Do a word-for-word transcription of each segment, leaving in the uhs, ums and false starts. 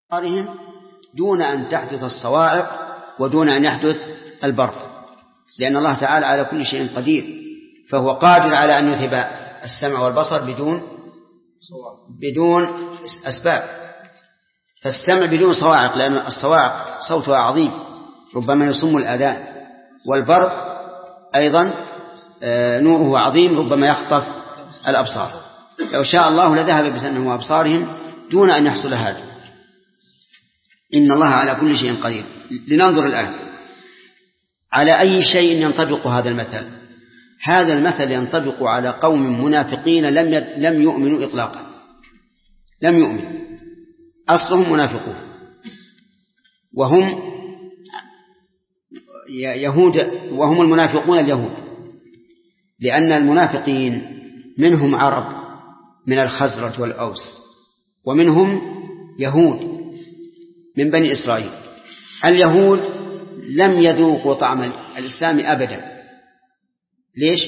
أبصارهم دون أن تحدث الصواعق ودون أن يحدث البرق، لأن الله تعالى على كل شيء قدير، فهو قادر على أن يذهب السمع والبصر بدون بدون أسباب. فالسمع بدون صواعق، لأن الصواعق صوتها عظيم ربما يصم الآذان، والبرق أيضا نوره عظيم ربما يخطف الأبصار. لو شاء الله لذهب بسمعهم وأبصارهم دون أن يحصل هذا. إن الله على كل شيء قدير. لننظر الآن على أي شيء ينطبق هذا المثل. هذا المثل ينطبق على قوم منافقين لم لم يؤمنوا إطلاقا، لم يؤمنوا، أصلهم منافقون، وهم يهود، وهم المنافقون اليهود، لأن المنافقين منهم عرب من الخزرج والأوس، ومنهم يهود من بني إسرائيل. اليهود لم يذوقوا طعم الإسلام أبدا. ليش؟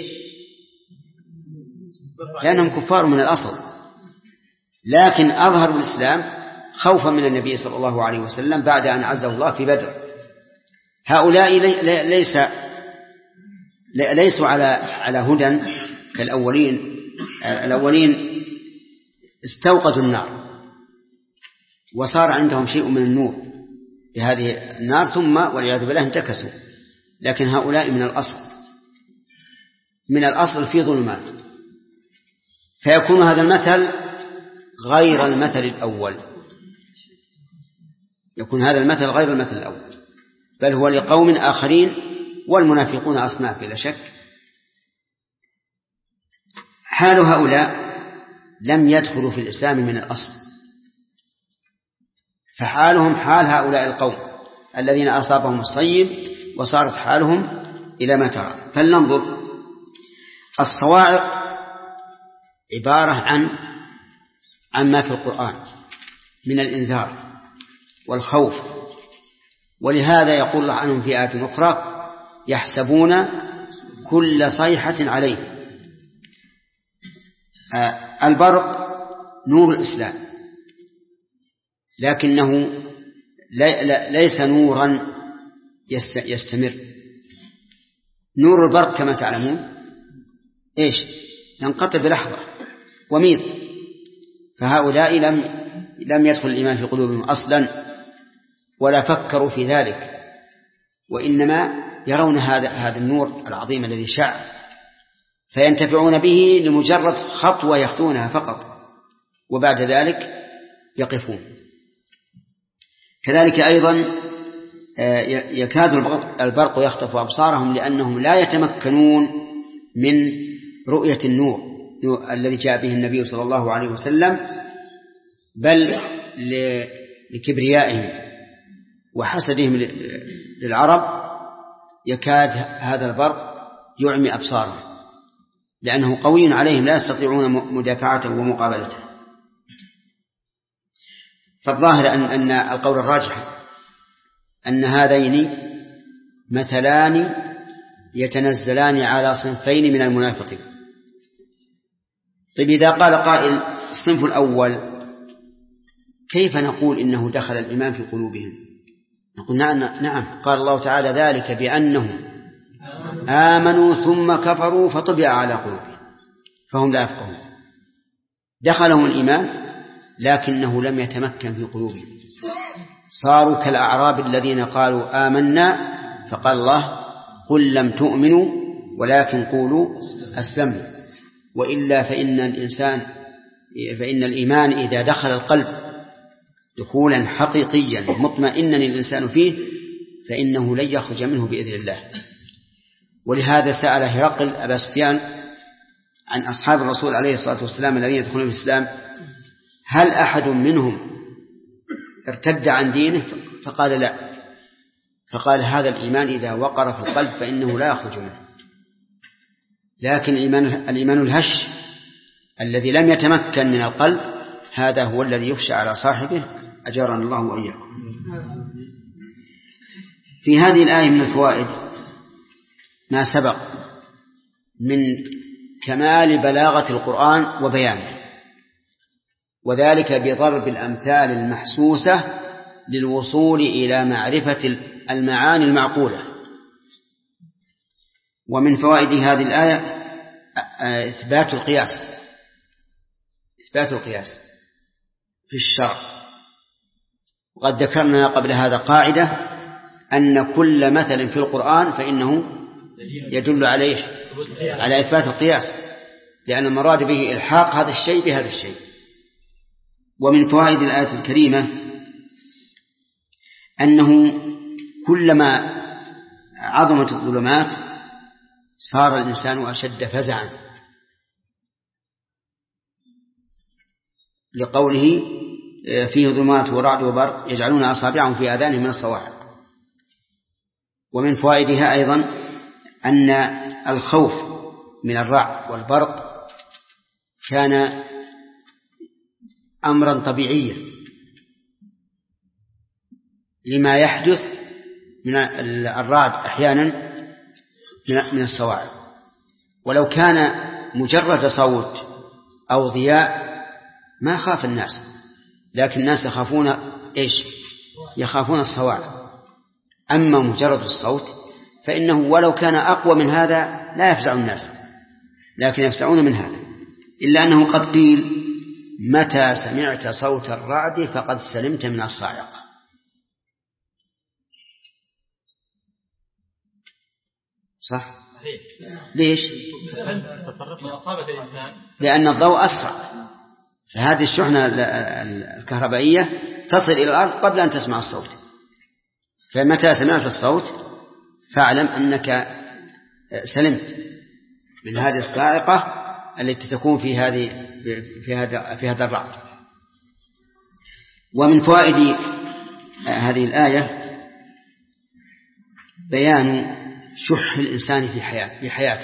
لأنهم كفار من الأصل، لكن أظهروا الإسلام خوفا من النبي صلى الله عليه وسلم بعد أن عزه الله في بدر. هؤلاء ليس ليسوا على على هدى كالأولين. الأولين استوقدوا النار وصار عندهم شيء من النور بهذه النار، ثم والعياذ بالله انتكسوا. لكن هؤلاء من الأصل من الأصل في ظلمات، فيكون هذا المثل غير المثل الأول، يكون هذا المثل غير المثل الأول، بل هو لقوم آخرين، والمنافقون أصناف بلا شك. حال هؤلاء لم يدخلوا في الإسلام من الأصل، فحالهم حال هؤلاء القوم الذين أصابهم الصيب وصارت حالهم إلى ما ترى. فلننظر. الصواعق عبارة عن عن ما في القرآن من الإنذار والخوف، ولهذا يقول الله عنهم في آية أخرى: يحسبون كل صيحة عليه. البرق نور الإسلام، لكنه ليس نورا يستمر. نور البرق كما تعلمون إيش؟ ينقطع بلحظة وميض. فهؤلاء لم لم يدخل الإيمان في قلوبهم أصلا ولا فكروا في ذلك، وإنما يرون هذا هذا النور العظيم الذي شع، فينتفعون به لمجرد خطوة يخطونها فقط، وبعد ذلك يقفون. كذلك أيضا يكاد البرق يخطف أبصارهم، لأنهم لا يتمكنون من رؤية النور الذي جاء به النبي صلى الله عليه وسلم، بل لكبريائهم وحسدهم للعرب يكاد هذا البرق يعمي أبصارهم، لأنه قوي عليهم لا يستطيعون مدافعته ومقابلته. فالظاهر أن أن القول الراجح أن هذين مثلان يتنزلان على صنفين من المنافقين. طيب، إذا قال قائل الصنف الأول كيف نقول إنه دخل الإيمان في قلوبهم؟ نقول نعم, نعم قال الله تعالى: ذلك بأنهم آمنوا ثم كفروا فطبع على قلوبهم فهم لا يفقهون. دخلهم الإيمان لكنه لم يتمكن في قلوبهم، صاروا كالأعراب الذين قالوا آمنا، فقال الله: قل لم تؤمنوا ولكن قولوا أسلموا. وإلا فإن الإنسان فإن الإيمان إذا دخل القلب دخولا حقيقيا مطمئنا الإنسان فيه فإنه لن يخرج منه بإذن الله. ولهذا سأل هرقل أبا سفيان عن أصحاب الرسول عليه الصلاة والسلام الذين يدخلون في الإسلام: هل أحد منهم ارتد عن دينه؟ فقال: لا. فقال: هذا الإيمان إذا وقر في القلب فإنه لا يخرج منه. لكن الإيمان, الإيمان الهش الذي لم يتمكن من القلب هذا هو الذي يخشى على صاحبه، أجارنا الله وإياكم. في هذه الآية من الفوائد ما سبق من كمال بلاغة القرآن وبيانه، وذلك بضرب الأمثال المحسوسة للوصول إلى معرفة المعاني المعقولة. ومن فوائد هذه الآية إثبات القياس إثبات القياس في الشرع. وقد ذكرنا قبل هذا قاعدة أن كل مثل في القرآن فإنه يدل عليه على إثبات القياس، لأن المراد به إلحاق هذا الشيء بهذا الشيء. ومن فوائد الآية الكريمة أنه كلما عظمت الظلمات صار الإنسان أشد فزعا، لقوله فيه ظلمات ورعد وبرق يجعلون أصابعهم في آذانهم من الصواعق. ومن فوائدها أيضا أن الخوف من الرعد والبرق كان أمرا طبيعيا لما يحدث من الرعد أحيانا من الصواعق. ولو كان مجرد صوت أو ضياء ما خاف الناس، لكن الناس يخافون إيش؟ يخافون الصواعق. أما مجرد الصوت فإنه ولو كان أقوى من هذا لا يفزع الناس، لكن يفزعون من هذا. إلا أنه قد قيل متى سمعت صوت الرعد فقد سلمت من الصاعقة. صح؟ ليش؟ لأن الضوء أسرع، فهذه الشحنة الكهربائية تصل إلى الأرض قبل أن تسمع الصوت، فمتى سمعت الصوت فاعلم أنك سلمت من هذه الصاعقة التي تكون في هذه في هذا في هذا الرعد. ومن فوائد هذه الآية بيان شح الإنسان في حياته في حياته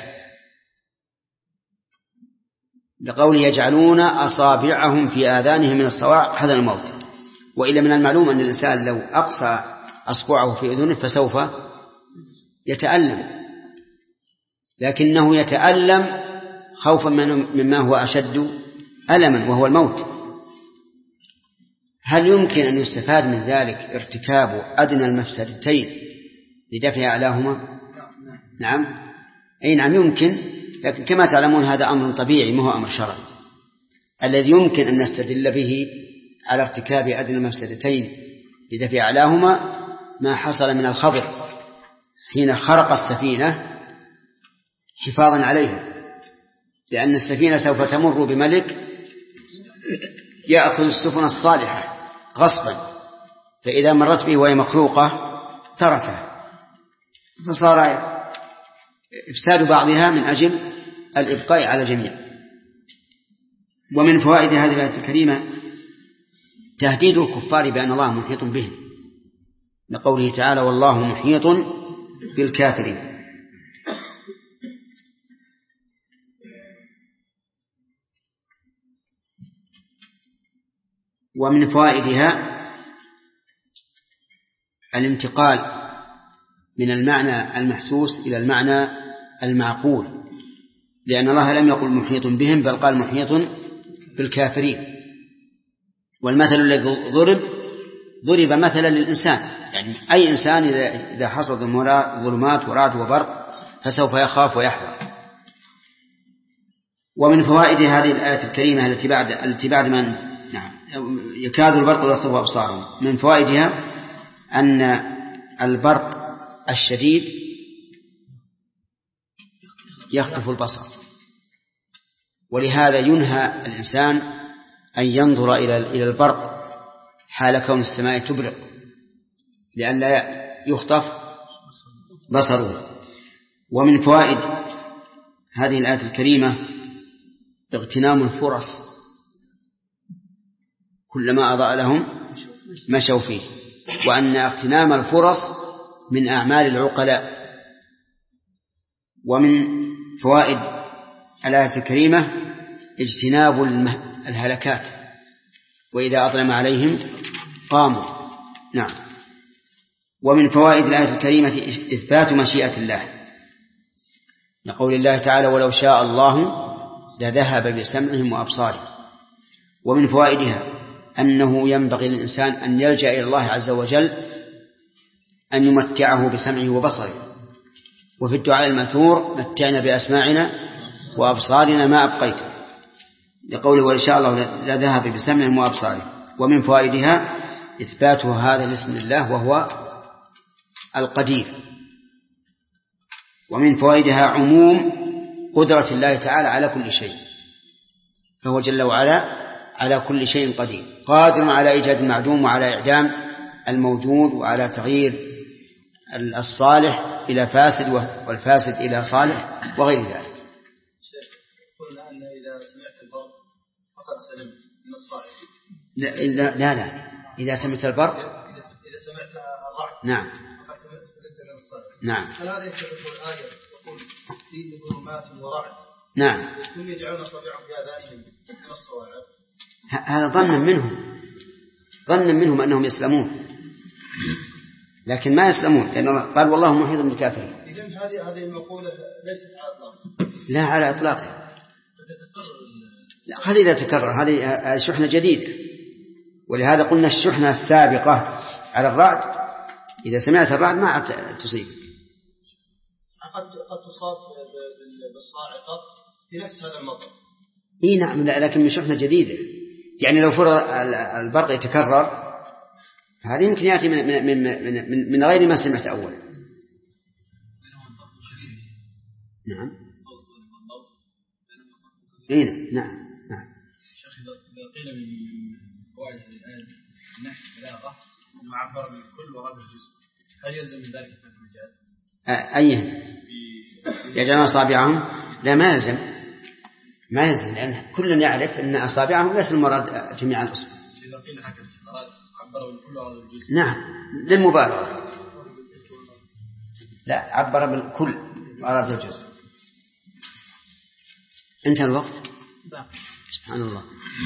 لقوله يجعلون أصابعهم في آذانهم من الصواعق حذر الموت. وإلا من المعلوم أن الإنسان لو أقصى أصبعه في أذنه فسوف يتألم، لكنه يتألم خوفا مما هو أشد ألما وهو الموت. هل يمكن أن يستفاد من ذلك ارتكاب أدنى المفسدتين لدفع أعلاهما؟ نعم أي نعم يمكن، لكن كما تعلمون هذا أمر طبيعي ما هو أمر شرعي. الذي يمكن أن نستدل به على ارتكاب أدنى المفسدتين لدفع أعلاهما ما حصل من الخضر حين خرق السفينة حفاظا عليها، لأن السفينة سوف تمر بملك يأخذ السفن الصالحة غصبا، فإذا مرت به وهي مخلوقة تركها، فصار إفساد بعضها من أجل الإبقاء على الجميع. ومن فوائد هذه الآية الكريمة تهديد الكفار بأن الله محيط بهم، لقوله تعالى والله محيط بالكافرين. ومن فوائدها الانتقال من المعنى المحسوس إلى المعنى المعقول، لأن الله لم يقل محيط بهم بل قال محيط بالكافرين. والمثل الذي ضرب ضرب مثلا للإنسان، يعني أي إنسان إذا حصلت ظلمات ورعد وبرق فسوف يخاف ويحذر. ومن فوائد هذه الآية الكريمة التي بعد التي بعد من نعم يكاد البرق يخطف أبصارهم، من فوائدها أن البرق الشديد يخطف البصر، ولهذا ينهى الإنسان أن ينظر إلى البرق حال كون السماء تبرق لئلا يخطف بصره. ومن فوائد هذه الآية الكريمة اغتنام الفرص، كلما أضاء لهم مشوا فيه، وأن اغتنام الفرص من أعمال العقلاء. ومن فوائد الآية الكريمة اجتناب الهلكات، وإذا أظلم عليهم قاموا. نعم. ومن فوائد الآية الكريمة إثبات مشيئة الله، لقول الله تعالى ولو شاء الله لذهب بسمعهم وأبصارهم. ومن فوائدها أنه ينبغي للإنسان أن يلجأ إلى الله عز وجل أن يمتعه بسمعه وبصره. وفي الدعاء المأثور متعنا بأسماعنا وأبصارنا ما أبقيت، لقوله وإن شاء الله لذهب بسمعهم وأبصارهم. ومن فوائدها إثباته هذا الاسم لله وهو القدير. ومن فوائدها عموم قدرة الله تعالى على كل شيء، فهو جل وعلا على كل شيء قدير، قادر على إيجاد المعدوم وعلى إعدام الموجود وعلى تغيير الصالح إلى فاسد والفاسد إلى صالح وغير ذلك. قلنا أن إذا سمعت البرق فقد سلمت من الصالح. لا لا لا, لا. إذا سمعت البرق إذا سمعت الرعد نعم فقد سلمت من الصالح. نعم. هل هذا يتفق الآية تقول فيه ظلمات ورعد؟ نعم. هم يجعلون أصابعهم في آذانهم من الصواعق. هذا ظنا منهم ظنا منهم أنهم يسلمون، لكن ما يسلمون، لأن قال والله محيط بالكافرين. إذن هذه هذه المقولة ليست على إطلاق. لا على إطلاقها. لا خلي إذا تكرر، هذه شحنة جديدة، ولهذا قلنا الشحنة السابقة على الرعد إذا سمعت الرعد ما تصيب. قد قد تصاب بالصاعقة في نفس هذا المطر. إيه نعم، لكن من شحنة جديدة. يعني لو فرض البرق يتكرر هذه يمكن يأتي من من من من, من غير ما سمعت أولا. نعم. إيه نعم نعم. شيخ إذا قيل من فوائد الآن من ناحية البلاغة معبر بالكل ورد الجزء، هل يلزم من ذلك إثبات المجاز؟ أيه يجعلون أصابعهم؟ لا ما يلزم ما يلزم، لأن كل يعرف أن أصابعهم ليس المراد جميع الأصبع. إذا قيل هكذا عبر بالكل ورد الجزء. نعم للمبالغة. لا عبر بالكل ورد الجزء. انتهى الوقت. سبحان الله.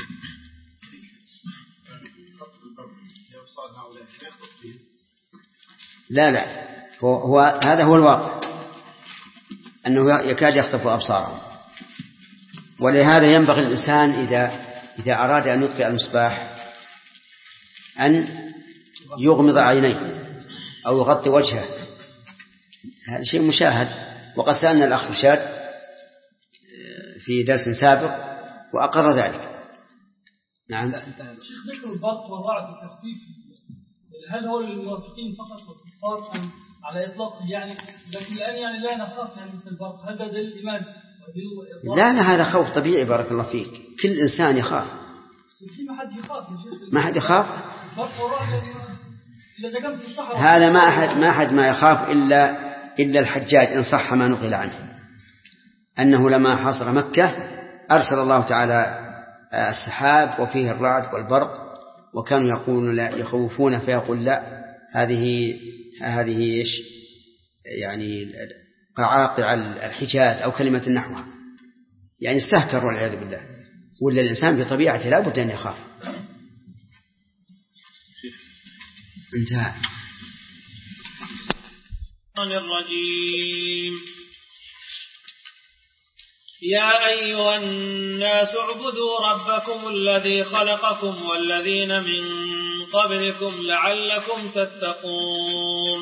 لا لا هو, هو هذا هو الواقع أنه يكاد يخطف أبصارهم، ولهذا ينبغي الإنسان إذا إذا أراد أن يطفئ المصباح أن يغمض عينيه أو يغطي وجهه. هذا شيء مشاهد، وقد سألنا الأخ رشاد في درس سابق وأقر ذلك. نعم. شيخ ذكر البرق والرعد بالتخفيف، هل هو الموافقين فقط والكفار أم على إطلاقه؟ يعني لكن الآن يعني لا نخاف يعني مثل البرق، هل ده دليل الإيمان؟ لا لا هذا خوف طبيعي بارك الله فيك، كل إنسان يخاف. ما حد يخاف يا شيخ. ما حد يخاف. البرق والرعد إذا جنب الصحراء هذا ما أحد ما أحد ما يخاف إلا إلا الحجاج إن صح ما نقل عنه أنه لما حاصر مكة أرسل الله تعالى السحاب وفيه الرعد والبرق، وكانوا يقولون لا يخوفون فيقول لا هذه هذه إيش يعني قعاقع الحجاز أو كلمة نحوها، يعني استهتر والعياذ بالله. ولا الإنسان بطبيعته لا بد أن يخاف. انتهى. الرجيم. يا أيها الناس اعبدوا ربكم الذي خلقكم والذين من قبلكم لعلكم تتقون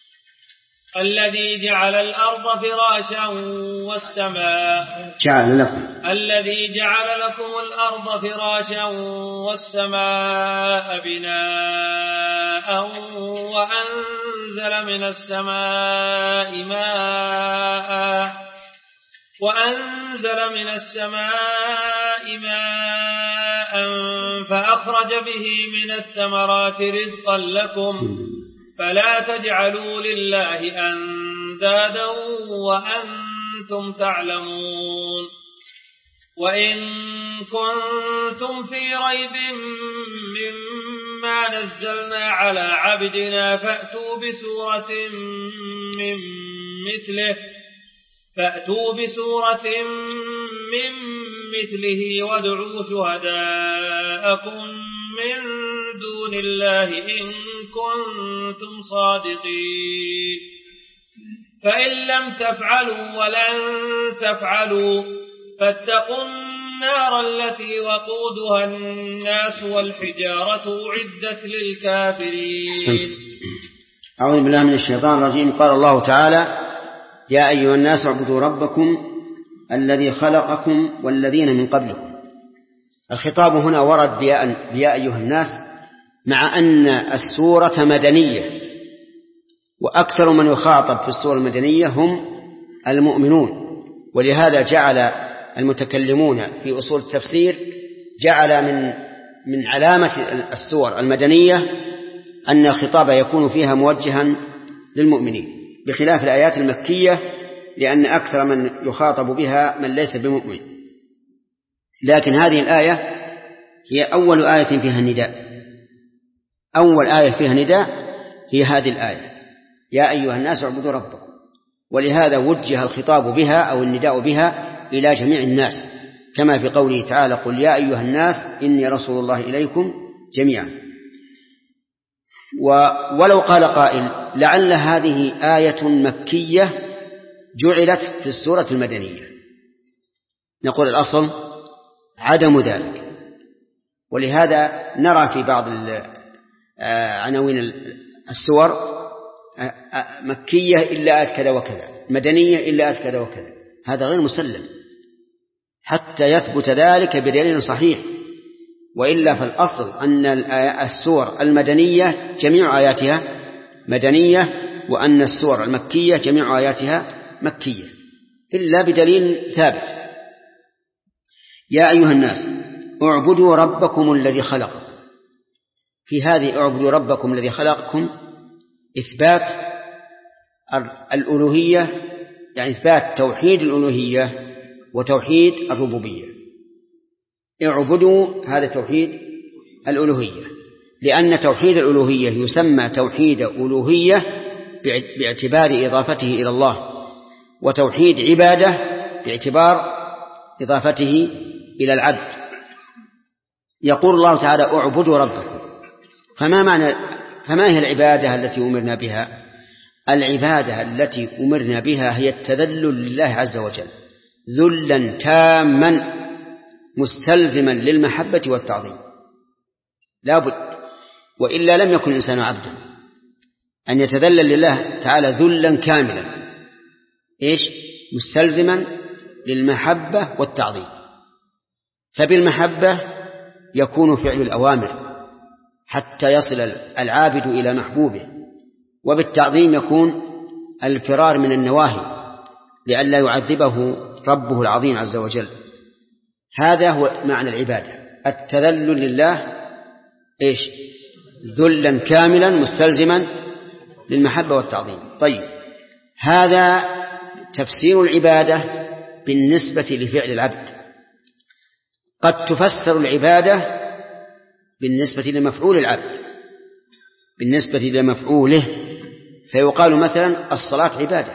الذي جعل الأرض فراشا والسماء جعل لكم الذي جعل لكم الأرض فراشا والسماء بناء وأنزل من السماء ماء وأنزل من السماء ماء فأخرج به من الثمرات رزقا لكم فلا تجعلوا لله أندادا وأنتم تعلمون وإن كنتم في ريب مما نزلنا على عبدنا فأتوا بسورة من مثله فأتوا بسورة من مثله وادعوا شهداءكم من دون الله إن كنتم صادقين فإن لم تفعلوا ولن تفعلوا فاتقوا النار التي وقودها الناس والحجارة أعدت للكافرين. أعوذ بالله من الشيطان الرجيم. قال الله تعالى: يا أيها الناس اعبدوا ربكم الذي خلقكم والذين من قبلكم. الخطاب هنا ورد يا أيها الناس، مع أن السورة مدنية، وأكثر من يخاطب في السورة المدنية هم المؤمنون، ولهذا جعل المتكلمون في أصول التفسير جعل من من علامة السور المدنية أن الخطاب يكون فيها موجها للمؤمنين، بخلاف الآيات المكية، لأن أكثر من يخاطب بها من ليس بمؤمن. لكن هذه الآية هي أول آية فيها النداء، أول آية فيها نداء هي هذه الآية: يا أيها الناس اعبدوا ربكم. ولهذا وجه الخطاب بها أو النداء بها إلى جميع الناس، كما في قوله تعالى: قل يا أيها الناس إني رسول الله إليكم جميعا. ولو قال قائل: لعل هذه آية مكية جعلت في السورة المدنية، نقول الأصل عدم ذلك. ولهذا نرى في بعض عناوين السور مكية إلا آية كذا وكذا، مدنية إلا آية كذا وكذا. هذا غير مسلم حتى يثبت ذلك بدليل صحيح، وإلا فالأصل أن السور المدنية جميع آياتها مدنية، وأن السور المكية جميع آياتها مكية، إلا بدليل ثابت. يا أيها الناس اعبدوا ربكم الذي خلقكم. في هذه اعبدوا ربكم الذي خلقكم إثبات الألوهية، يعني إثبات توحيد الألوهية وتوحيد الربوبية. اعبدوا هذا توحيد الألوهية، لأن توحيد الألوهية يسمى توحيد ألوهية باعتبار إضافته إلى الله، وتوحيد عبادة باعتبار إضافته إلى العبد. يقول الله تعالى: اعبدوا ربكم. فما معنى فما هي العبادة التي أمرنا بها؟ العبادة التي أمرنا بها هي التذلل لله عز وجل ذلا تاما مستلزما للمحبة والتعظيم، لا بد، وإلا لم يكن الإنسان عبدا. أن يتذلل لله تعالى ذلا كاملا إيش؟ مستلزما للمحبة والتعظيم. فبالمحبة يكون فعل الأوامر حتى يصل العابد إلى محبوبه، وبالتعظيم يكون الفرار من النواهي لئلا يعذبه ربه العظيم عز وجل. هذا هو معنى العبادة، التذلل لله إيش؟ ذلا كاملا مستلزما للمحبة والتعظيم. طيب، هذا تفسير العبادة بالنسبة لفعل العبد. قد تفسر العبادة بالنسبة لمفعول العبد، بالنسبة لمفعوله، فيقال مثلا الصلاة عبادة،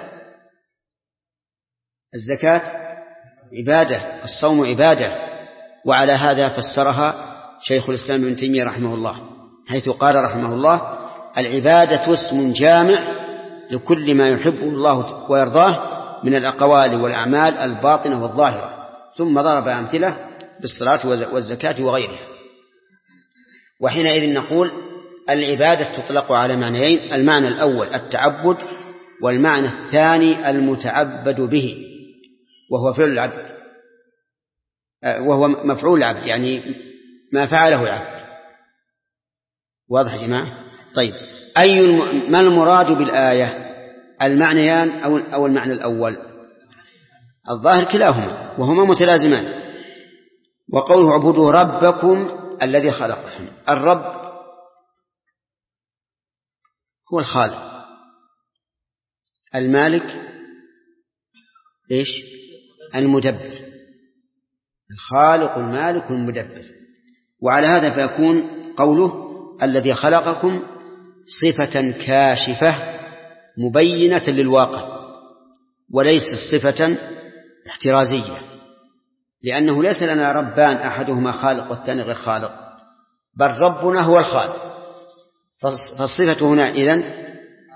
الزكاة عبادة، الصوم عبادة. وعلى هذا فسرها شيخ الإسلام ابن تيمية رحمه الله، حيث قال رحمه الله: العبادة اسم جامع لكل ما يحبه الله ويرضاه من الأقوال والأعمال الباطنة والظاهرة. ثم ضرب أمثلة بالصلاة والزكاة وغيرها. وحينئذ نقول العبادة تطلق على معنيين: المعنى الأول التعبد، والمعنى الثاني المتعبد به، وهو فعل العبد، وهو مفعول العبد، يعني ما فعله العبد. واضح يا جماعة؟ طيب، أي الم... ما المراد بالآية؟ المعنيان أو أو المعنى الأول؟ الظاهر كلاهما وهما متلازمان. وقوله اعبدوا ربكم الذي خلقكم، الرب هو الخالق، المالك إيش؟ المدبر. الخالق المالك المدبر. وعلى هذا فيكون قوله الذي خلقكم صفة كاشفة مبينة للواقع، وليس صفة احترازية، لأنه ليس لنا ربان أحدهما خالق والثاني غير خالق، بل ربنا هو الخالق. فالصفة هنا إذن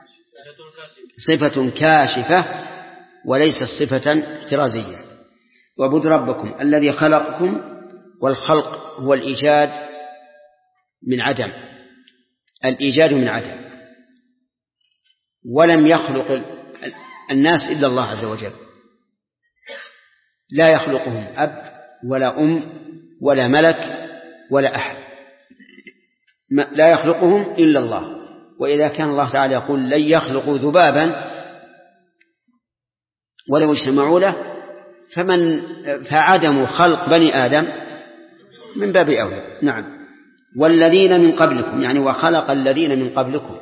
صفة كاشفة وليس صفة احترازية. واعبدوا ربكم الذي خلقكم. والخلق هو الإيجاد من عدم، الإيجاد من عدم. ولم يخلق الناس إلا الله عز وجل، لا يخلقهم أب ولا أم ولا ملك ولا أحد، لا يخلقهم إلا الله. وإذا كان الله تعالى يقول لن يخلقوا ذبابا ولو اجتمعوا له، فمن فعدم خلق بني آدم من باب أولى. نعم. والذين من قبلكم، يعني وخلق الذين من قبلكم.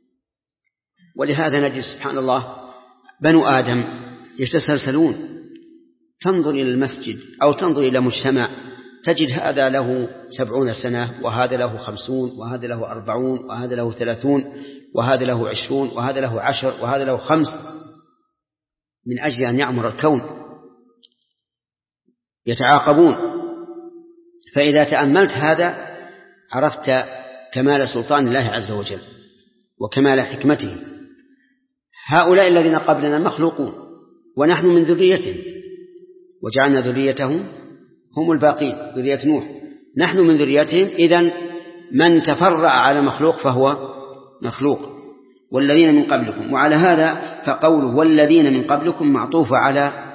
ولهذا نجد سبحان الله بنو آدم يتسلسلون، تنظر إلى المسجد أو تنظر إلى مجتمع تجد هذا له سبعون سنة، وهذا له خمسون، وهذا له أربعون، وهذا له ثلاثون، وهذا له عشرون، وهذا له عشر، وهذا له خمس، من أجل أن يعمر الكون يتعاقبون. فإذا تأملت هذا عرفت كمال سلطان الله عز وجل وكمال حكمته. هؤلاء الذين قبلنا مخلوقون ونحن من ذريتهم، وجعلنا ذريتهم هم الباقين، ذرية نوح، نحن من ذريتهم. إذن من تفرع على مخلوق فهو مخلوق. والذين من قبلكم، وعلى هذا فقوله والذين من قبلكم معطوف على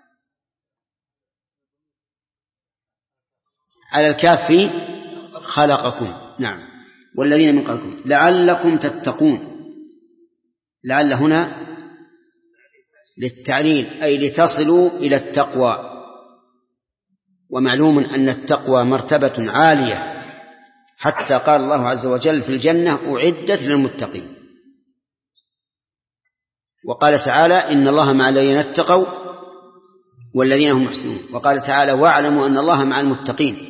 على الكاف في خلقكم. نعم. والذين من قبلكم لعلكم تتقون. لعل هنا للتعليل، أي لتصلوا إلى التقوى. ومعلوم أن التقوى مرتبة عالية، حتى قال الله عز وجل في الجنة أعدت للمتقين. وقال تعالى إن الله مع الذين اتقوا والذين هم محسنون. وقال تعالى واعلموا أن الله مع المتقين.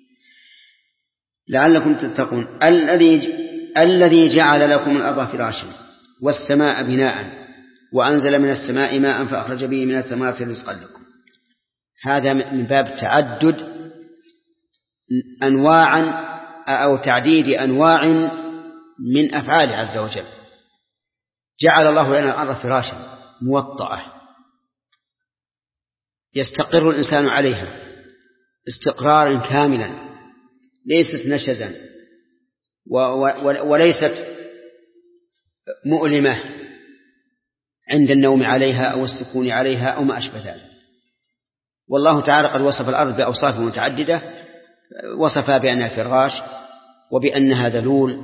لعلكم تتقون. الذي الذي جعل لكم الأرض فراشا والسماء بناء وأنزل من السماء ماء فأخرج به من الثمرات رزقا لكم. هذا من باب تعدد أنواع أو تعديد أنواع من أفعال عز وجل. جعل الله لنا الأرض فراشا موطأة يستقر الإنسان عليها استقرارا كاملا، ليست نشزا وليست مؤلمة عند النوم عليها أو السكون عليها أو ما أشبه ذلك. والله تعالى قد وصف الأرض بأوصاف متعددة، وصفها بأنها فراش وبأنها ذلول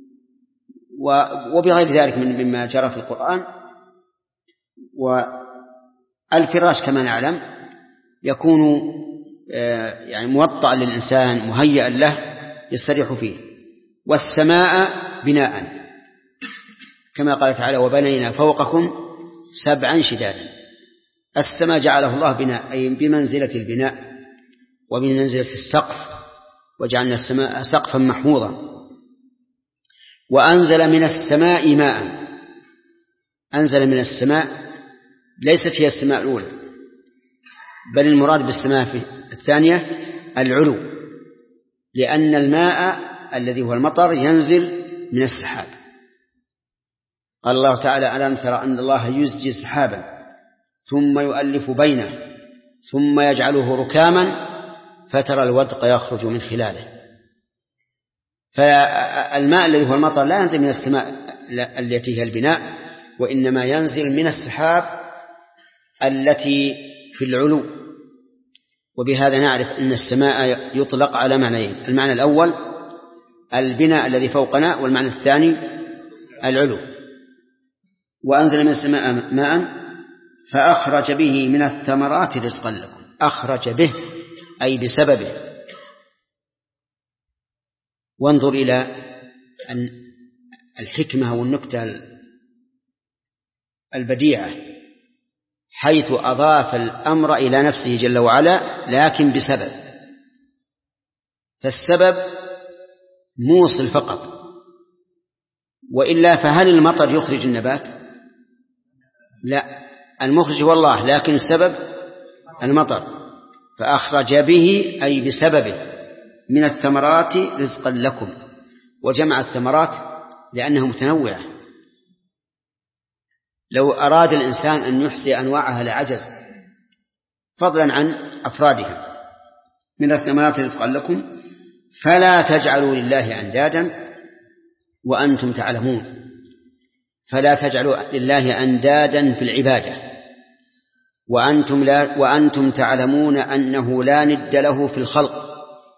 وبغير ذلك مما جرى في القرآن. والفراش كما نعلم يكون يعني موطأ للإنسان مهيئا له يستريح فيه. والسماء بناء كما قال تعالى وبنينا فوقكم سبعا شدادا. السماء جعله الله بناء أي بمنزلة البناء وبمنزلة السقف، وجعلنا السماء سقفا محفوظا. وأنزل من السماء ماء. أنزل من السماء ليست هي السماء الأولى، بل المراد بالسماء الثانية العلو، لأن الماء الذي هو المطر ينزل من السحاب. قال الله تعالى ألم ترى أن الله يزجي سحابا ثم يؤلف بينه ثم يجعله ركاما فترى الودق يخرج من خلاله. فالماء الذي هو المطر لا ينزل من السماء التي هي البناء، وإنما ينزل من السحاب التي في العلو. وبهذا نعرف أن السماء يطلق على معنيين: المعنى الأول البناء الذي فوقنا، والمعنى الثاني العلو. وأنزل من السماء ماء فأخرج به من الثمرات رزقا لكم. أخرج به أي بسببه. وانظر إلى الحكمة والنكتة البديعة، حيث أضاف الأمر إلى نفسه جل وعلا لكن بسبب. فالسبب موصل فقط، وإلا فهل المطر يخرج النبات؟ لا، المخرج هو الله، لكن السبب المطر. فأخرج به أي بسببه من الثمرات رزقا لكم. وجمع الثمرات لأنها متنوعة. لو أراد الإنسان أن يحصي أنواعها لعجز، فضلا عن أفرادها من الثمرات رزقا لكم فلا تجعلوا لله أندادا وأنتم تعلمون. فلا تجعلوا لله أندادا في العبادة وأنتم, لا وأنتم تعلمون أنه لا ند له في الخلق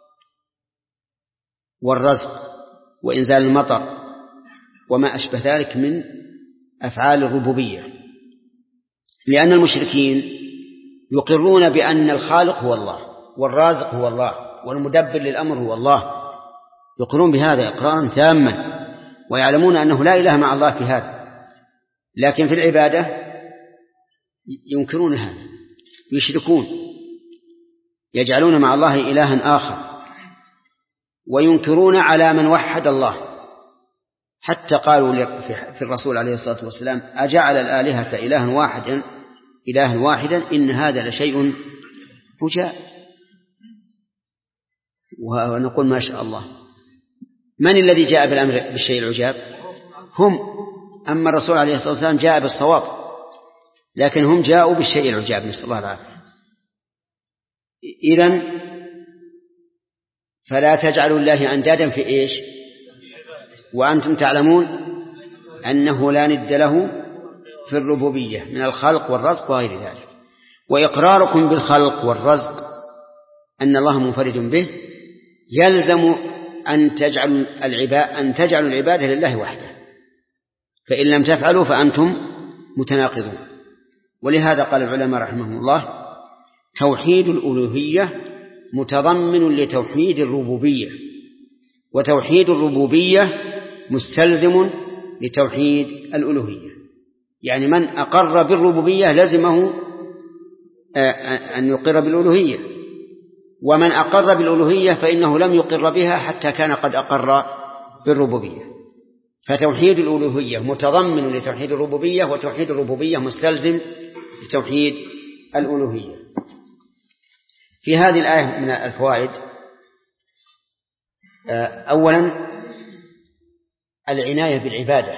والرزق وإنزال المطر وما أشبه ذلك من أفعال الربوبية، لأن المشركين يقرون بأن الخالق هو الله والرازق هو الله والمدبر للأمر هو الله، يقرون بهذا إقرارا تاما ويعلمون أنه لا إله مع الله في هذا، لكن في العبادة ينكرون هذا، يشركون، يجعلون مع الله إلها آخر وينكرون على من وحد الله. حتى قالوا في الرسول عليه الصلاة والسلام أجعل الآلهة إلها واحدا إلها واحدا إن هذا لشيء فجاء. ونقول ما شاء الله. من الذي جاء بالأمر بالشيء العجاب؟ هم. أما الرسول عليه الصلاة والسلام جاء بالصواب، لكن هم جاءوا بالشيء العجاب، نسأل الله العافية. إذن فلا تجعلوا الله أندادا في إيش؟ وأنتم تعلمون أنه لا ند له في الربوبية من الخلق والرزق وغير ذلك. وإقراركم بالخلق والرزق أن الله منفرد به يلزم أن تجعلوا العبادة أن تجعلوا العبادة لله وحده، فإن لم تفعلوا فأنتم متناقضون. ولهذا قال العلماء رحمهم الله توحيد الألوهية متضمن لتوحيد الربوبية، وتوحيد الربوبية مستلزم لتوحيد الألوهية. يعني من أقر بالربوبية لزمه أن يقر بالألوهية، ومن أقر بالألوهية فإنه لم يقر بها حتى كان قد أقر بالربوبية. فتوحيد الألوهية متضمن لتوحيد الربوبية، وتوحيد الربوبية مستلزم لتوحيد الألوهية. في هذه الآية من الفوائد أولا العناية بالعبادة،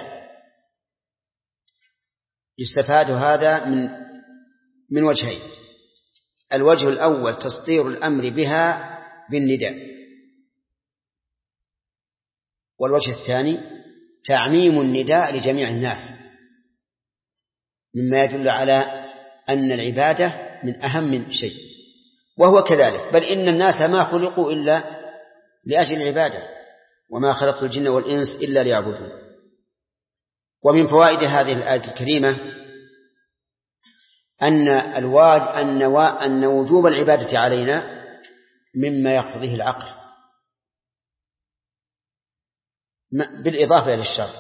يستفاد هذا من من وجهين. الوجه الأول تسطير الأمر بها بالنداء، والوجه الثاني تعميم النداء لجميع الناس، مما يدل على أن العبادة من أهم شيء، وهو كذلك، بل إن الناس ما خلقوا إلا لأجل العبادة، وما خلقت الجن والإنس إلا ليعبدون. ومن فوائد هذه الآية الكريمة أن الواجب أن, أن وجوب العبادة علينا مما يقتضيه العقل بالإضافة إلى الشرع،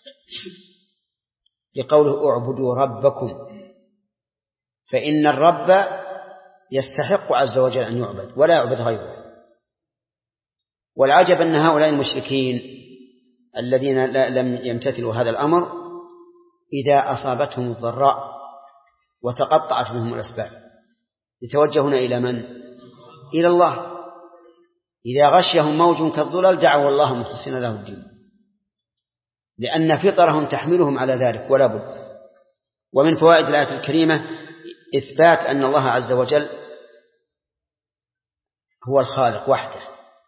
لقوله اعبدوا ربكم، فإن الرب يستحق عز وجل أن يعبد ولا يعبد غيره. والعجب أن هؤلاء المشركين الذين لم يمتثلوا هذا الأمر إذا أصابتهم الضراء وتقطعت بهم الأسباب يتوجهون إلى من؟ إلى الله. إذا غشهم موج كالظلل دعوا الله مخلصين له الدين، لأن فطرهم تحملهم على ذلك ولا بد. ومن فوائد الآية الكريمة إثبات أن الله عز وجل هو الخالق وحده،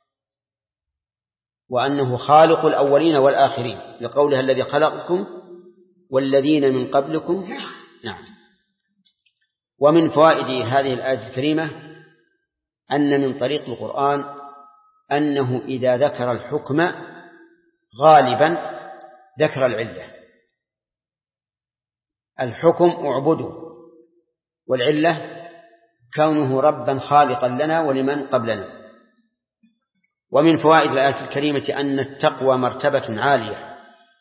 وأنه خالق الأولين والآخرين، لقولها الذي خلقكم والذين من قبلكم. نعم. ومن فوائد هذه الآية الكريمة أن من طريق القرآن أنه إذا ذكر الحكم غالبا ذكر العلة. الحكم اعبدوا، والعلة كونه ربا خالقا لنا ولمن قبلنا. ومن فوائد الآية الكريمة أن التقوى مرتبة عالية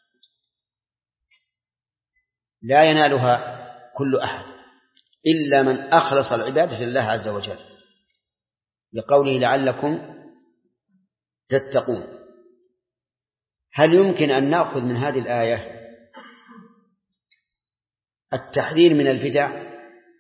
لا ينالها كل أحد إلا من أخلص العبادة لله عز وجل، لقوله لعلكم تتقون. هل يمكن أن نأخذ من هذه الآية التحذير من البدع؟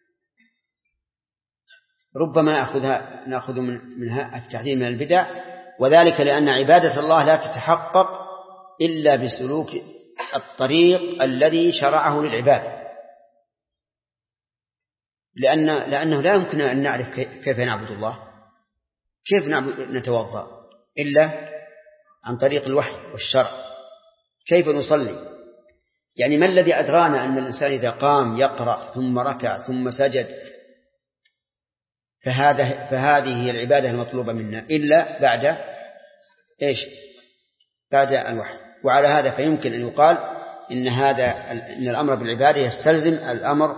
ربما نأخذها نأخذ منها التحذير من البدع، وذلك لأن عبادة الله لا تتحقق إلا بسلوك الطريق الذي شرعه للعباد، لأن لأنه لا يمكن أن نعرف كيف نعبد الله، كيف نتوضأ إلا عن طريق الوحي والشرع، كيف نصلي. يعني ما الذي أدرانا أن الإنسان إذا قام يقرأ ثم ركع ثم سجد فهذا فهذه هي العبادة المطلوبة منا إلا بعد إيش؟ بعد الوحي. وعلى هذا فيمكن أن يقال إن هذا إن الأمر بالعبادة يستلزم الأمر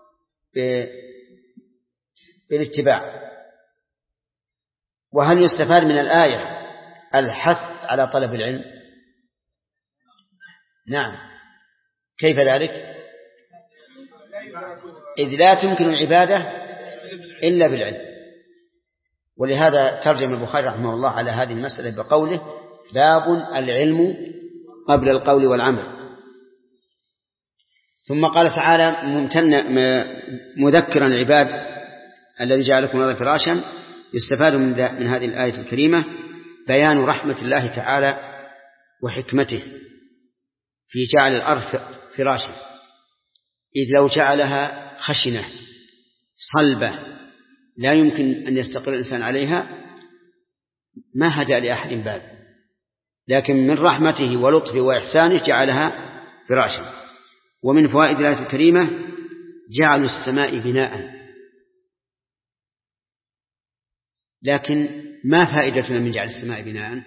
بالاتباع. وهل يستفاد من الآية الحث على طلب العلم؟ نعم. كيف ذلك؟ إذ لا تمكن العبادة إلا بالعلم. ولهذا ترجم البخاري رحمه الله على هذه المسألة بقوله باب العلم قبل القول والعمل. ثم قال تعالى ممتن مذكرا العباد الذي جعلكم الأرض فراشا. يستفاد من هذه الآية الكريمة بيان رحمة الله تعالى وحكمته في جعل الأرض فراشا، إذ لو جعلها خشنة صلبة لا يمكن أن يستقر الإنسان عليها ما هدأ لأحد بال، لكن من رحمته ولطفه وإحسانه جعلها فراشا. ومن فوائد الآية الكريمة جعل السماء بناء. لكن ما فائدتنا من جعل السماء بناء؟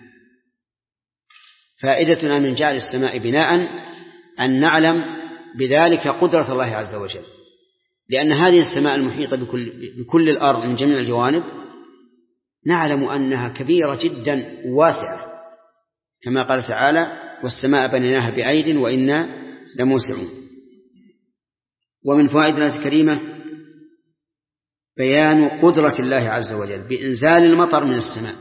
فائدتنا من جعل السماء بناء أن نعلم بذلك قدرة الله عز وجل، لأن هذه السماء المحيطة بكل, بكل الأرض من جميع الجوانب نعلم أنها كبيرة جدا واسعة، كما قال تعالى والسماء بنيناها بأيد وإنا لموسعون. ومن فوائد الآية الكريمة بيان قدرة الله عز وجل بإنزال المطر من السماء،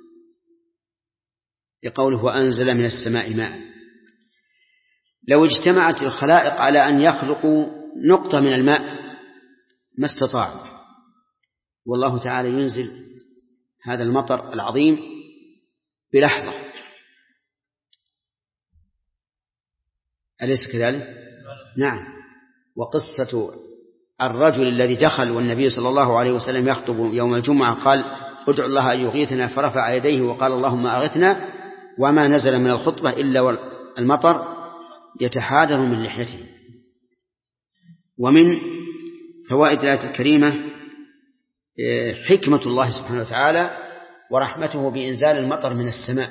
لقوله وأنزل من السماء ماء. لو اجتمعت الخلائق على أن يخلقوا نقطة من الماء ما استطاعوا، والله تعالى ينزل هذا المطر العظيم بلحظة. أليس كذلك؟ نعم. وقصة الرجل الذي دخل والنبي صلى الله عليه وسلم يخطب يوم الجمعة قال ادعوا الله أن يغيثنا، فرفع يديه وقال اللهم أغثنا، وما نزل من الخطبة إلا المطر يتحادر من لحيته. ومن فوائد الآية الكريمة حكمة الله سبحانه وتعالى ورحمته بإنزال المطر من السماء.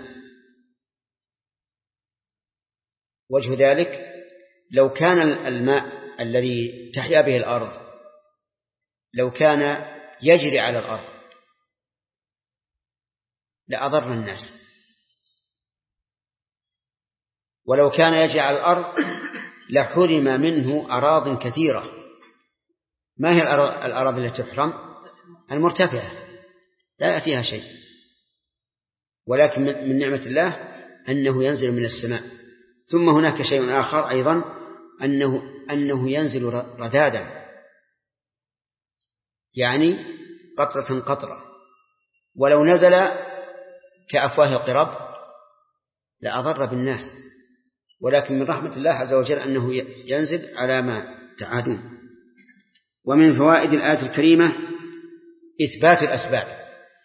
وجه ذلك لو كان الماء الذي تحيا به الأرض لو كان يجري على الأرض لأضر الناس، ولو كان يجري على الأرض لحرم منه أراض كثيرة. ما هي الأراضي التي تحرم؟ المرتفعة لا يأتيها شيء، ولكن من نعمة الله أنه ينزل من السماء. ثم هناك شيء آخر أيضا أنه, أنه ينزل ردادا، يعني قطرة قطرة، ولو نزل كأفواه القرب لأضر بالناس، ولكن من رحمة الله عز وجل أنه ينزل على ما تعادون. ومن فوائد الآية الكريمة إثبات الأسباب،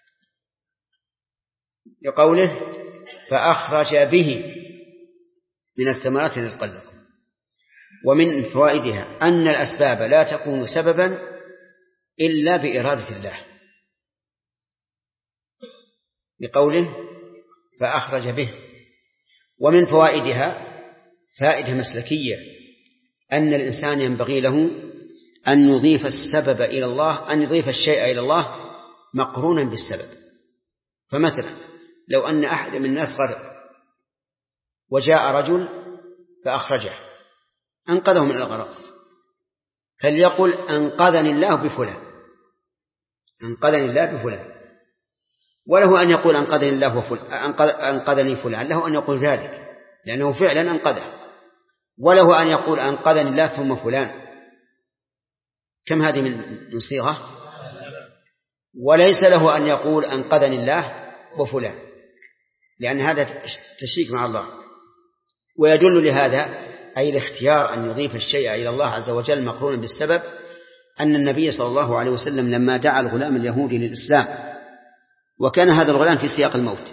لقوله فأخرج به من الثمرات رزقا لكم. ومن فوائدها أن الأسباب لا تكون سببا إلا بإرادة الله، لقوله فأخرج به. ومن فوائدها فائدة مسلكية أن الإنسان ينبغي له أن يضيف السبب إلى الله، أن يضيف الشيء إلى الله مقرونا بالسبب. فمثلا لو أن أحد من الناس غرق وجاء رجل فأخرجه أنقذه من الغرق، فليقل أنقذني الله بفلان، أنقذني الله بفلان، وله أن يقول أنقذني الله وفلان، أنقذني فلان، له أن يقول ذلك لأنه فعلا أنقذه، وله أن يقول أنقذني الله ثم فلان. كم هذه من صيغة؟ وليس له أن يقول أنقذني الله وفلان، لأن هذا تشريك مع الله. ويدل لهذا أي الاختيار أن يضيف الشيء إلى الله عز وجل مقرونا بالسبب أن النبي صلى الله عليه وسلم لما دعا الغلام اليهودي للإسلام، وكان هذا الغلام في سياق الموت،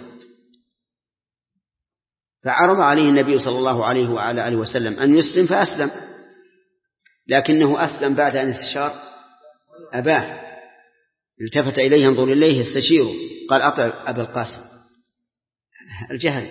فعرض عليه النبي صلى الله عليه وعلى آله وسلم أن يسلم فأسلم، لكنه أسلم بعد أن استشار أباه، التفت إليه ينظر إليه يستشيره، قال أطع أبا القاسم. الجهل.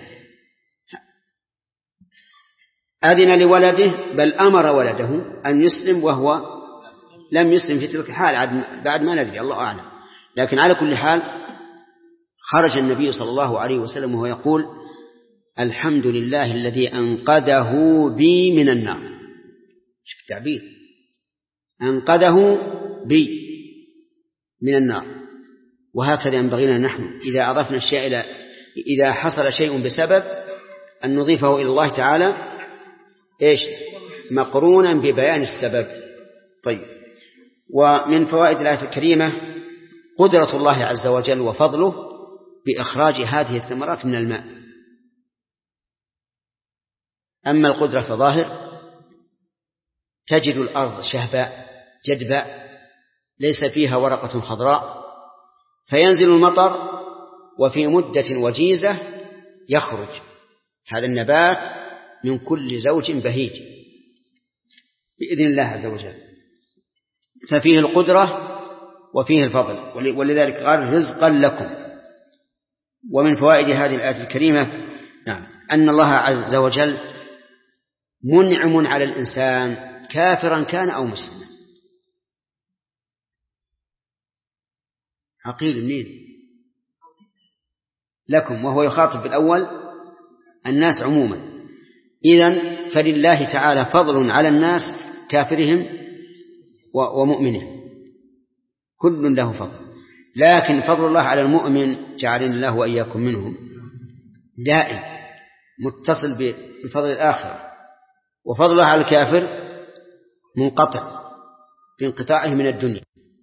أذن لولده، بل أمر ولده أن يسلم وهو لم يسلم في تلك الحال، بعد ما ندري، الله أعلم. لكن على كل حال خرج النبي صلى الله عليه وسلم وهو يقول الحمد لله الذي أنقذه بي من النار. شوف التعبير، أنقذه بي من النار. وهكذا ينبغي لنا نحن إذا أضفنا الشيء إلى إذا حصل شيء بسبب أن نضيفه إلى الله تعالى إيش؟ مقرونا ببيان السبب. طيب، ومن فوائد الآية الكريمة قدرة الله عز وجل وفضله بإخراج هذه الثمرات من الماء. أما القدرة فظاهر، تجد الأرض شهباء جدباء ليس فيها ورقة خضراء، فينزل المطر وفي مدة وجيزة يخرج هذا النبات من كل زوج بهيج بإذن الله عز وجل. ففيه القدرة وفيه الفضل، ولذلك قال رزقا لكم. ومن فوائد هذه الآية الكريمة نعم أن الله عز وجل منعم على الإنسان كافرا كان أو مسلما. عقيل منين لكم، وهو يخاطب بالأول الناس عموما. إذن فلله تعالى فضل على الناس كافرهم ومؤمنهم، كل له فضل. لكن فضل الله على المؤمن جعلنا الله وإياكم منهم دائم متصل بفضل الآخرة، وفضل الله على الكافر منقطع بانقطاعه من الدنيا.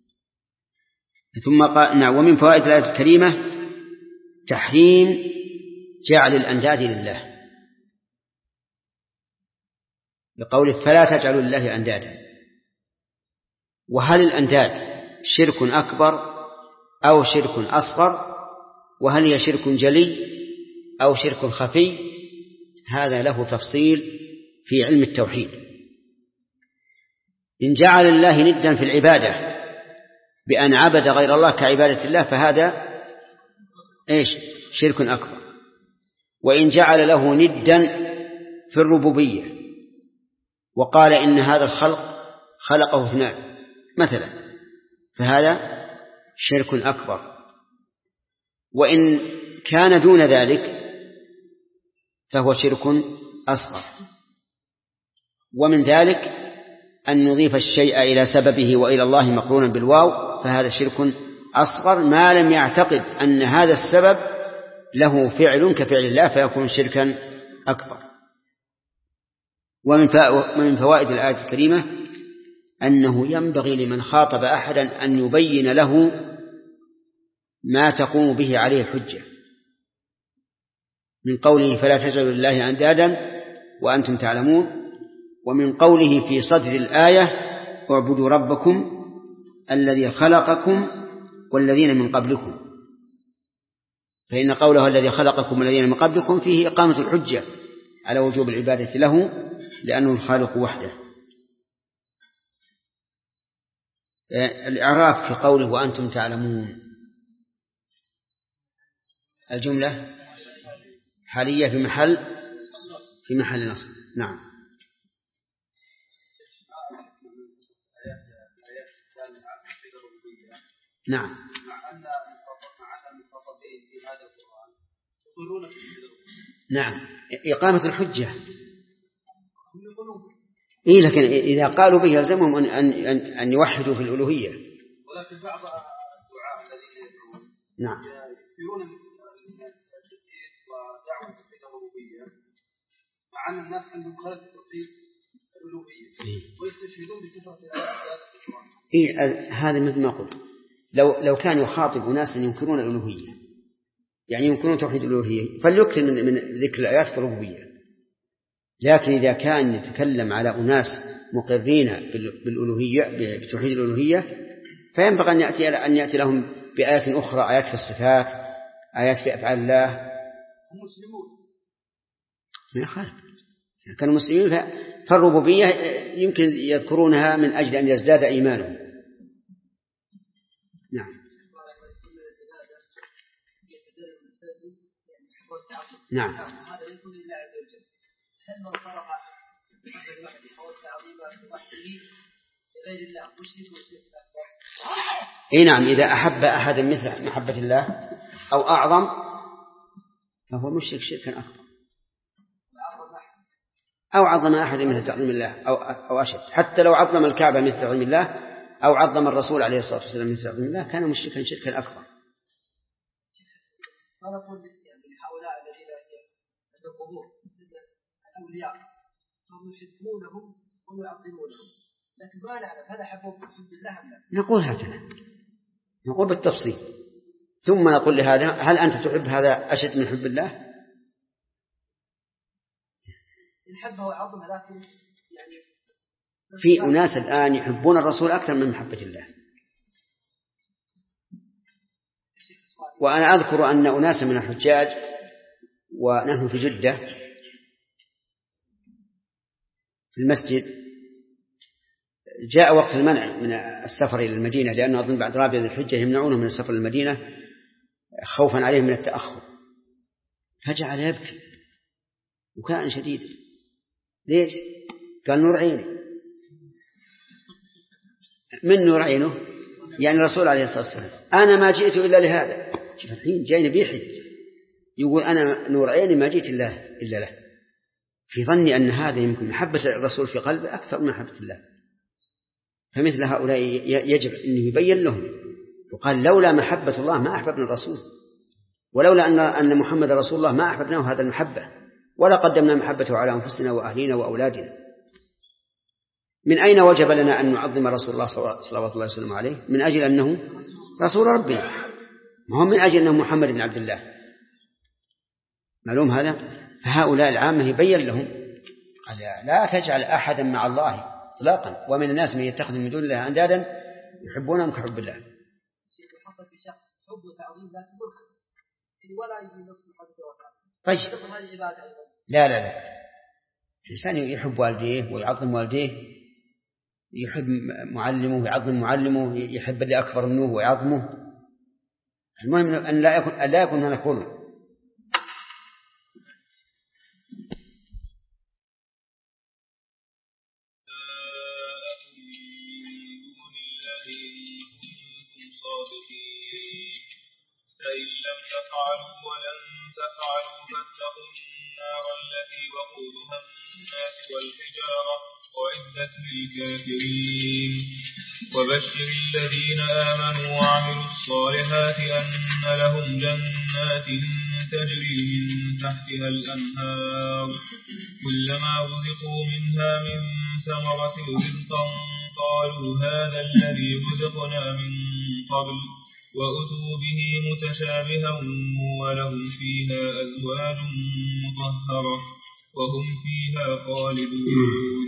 ثم قال نعم ومن فوائد الآية الكريمة تحريم جعل الأنداد لله، بقوله فلا تجعلوا لله أندادا. وهل الأنداد شرك أكبر أو شرك أصغر؟ وهل هي شرك جلي أو شرك خفي؟ هذا له تفصيل في علم التوحيد. إن جعل الله ندا في العبادة بأن عبد غير الله كعبادة الله فهذا إيش؟ شرك أكبر. وإن جعل له ندا في الربوبية وقال إن هذا الخلق خلقه اثنان مثلا فهذا شرك أكبر. وإن كان دون ذلك فهو شرك أصغر. ومن ذلك أن نضيف الشيء إلى سببه وإلى الله مقرونا بالواو فهذا شرك أصغر ما لم يعتقد أن هذا السبب له فعل كفعل الله فيكون شركا أكبر. ومن فوائد الآية الكريمة أنه ينبغي لمن خاطب أحدا أن يبين له ما تقوم به عليه الحجة، من قوله فلا تجعلوا لله أندادا وأنتم تعلمون، ومن قوله في صدر الآية اعبدوا ربكم الذي خلقكم والذين من قبلكم، فإن قوله الذي خلقكم والذين من قبلكم فيه إقامة الحجة على وجوب العبادة له لأنه الخالق وحده. الإعراب في قوله وأنتم تعلمون الجملة حالية في محل في محل نصب. نعم. نعم. نعم إقامة الحجة. إيه لكن إذا قالوا به يلزمهم أن أن أن يوحدوا في الألوهية. ولكن بعض الدعاء الذين يدعون نعم يكثرون من التوحيد ودعوة التوحيد الربوبية مع أن الناس عندهم خلل في التوحيد الألوهية ويستشهدون بكثرة الآيات في القرآن. إيه هذا مثل ما قلت لو لو كان يخاطب ناس ينكرون الألوهية يعني ينكرون توحيد الألوهية فليكثر من ذكر الآيات في الربوبية. لكن إذا كان يتكلم على أناس مقرين بالألوهية بتوحيد الألوهية، فينبغي أن يأتي أن يأتي لهم بآيات أخرى، آيات في الصفات، آيات في أفعال الله. هم مسلمون ما يخالف، كانوا مسلمين فالربوبية يمكن يذكرونها من أجل أن يزداد إيمانهم. نعم نعم. هذا يكون لله عز وجل. هل من صرف محبة الوحد أو التعظيم بوحده لغير الله مشرك والشرك الأكبر؟ اي نعم، إذا أحب أحدا مثل محبة الله أو أعظم فهو مشرك شركا أكبر، أو عظم أحد مثل تعظيم الله أو أو أشد. حتى لو عظم الكعبة مثل تعظيم الله أو عظم الرسول عليه الصلاة والسلام مثل تعظيم الله كان مشركا شركا أكبر. ماذا نقول يعني هؤلاء الذين عند القبور الأولياء هم يحبونهم ويعظمونهم، لكن ما نعرف هل حبهم بحب الله أم لا؟ نقول هكذا، نقول بالتفصيل، ثم نقول لهذا هل أنت تحب هذا أشد من حب الله؟ إن حبه وعظمه، لكن يعني في أناس الآن يحبون الرسول أكثر من محبة الله. وأنا أذكر أن أناس من الحجاج ونحن في جدة في المسجد جاء وقت المنع من السفر إلى المدينة، لأنه أظن بعد رابع ذي الحجة يمنعونه من السفر إلى المدينة خوفا عليه من التأخر، فجعل يبكي وكان شديد. ليش؟ قال نور عيني. من نور عينه؟ يعني الرسول عليه الصلاة والسلام. أنا ما جئت إلا لهذا. شوف الحين جاي نبي حج يقول أنا نور عيني ما جئت الله إلا له، في ظني أن هذا يمكن محبة الرسول في قلبه أكثر من محبة الله. فمثل هؤلاء يجب أن يبين لهم، وقال لولا محبة الله ما أحببنا الرسول، ولولا أن أن محمد رسول الله ما أحببناه هذا المحبة، ولا قدمنا محبته على أنفسنا وأهلنا وأولادنا. من أين وجب لنا أن نعظم رسول الله صلوات الله وسلم عليه؟ من أجل أنه رسول ربنا، ما هو من أجل أنه محمد بن عبد الله. معلوم هذا؟ فهؤلاء العامة يبين لهم لا تجعل أحدا مع الله إطلاقا، ومن الناس من يتخذ من دون الله أندادا يحبونهم كحب الله. حصل في شخص حب وتعظيم لكن ملحد ولا يجي نفس الحب والتعظيم. طيب هذه عبادة أيضا. لا لا لا، الإنسان يحب والديه ويعظم والديه، يحب معلمه ويعظم معلمه، يحب اللي أكبر منه ويعظمه. المهم أن لا يكون أن لا يكون هناك كله. فإن لم تفعلوا ولن تفعلوا فاتقوا النار التي وقودها الناس والحجارة أعدت للكافرين. وبشر الذين آمنوا وعملوا الصالحات أن لهم جنات تجري من تحتها الأنهار كلما رزقوا منها من ثمرة رزقا قالوا هذا الذي رزقنا من قبل وأتوا به متشابها ولهم فيها أزواج مطهرة وهم فيها خالدون.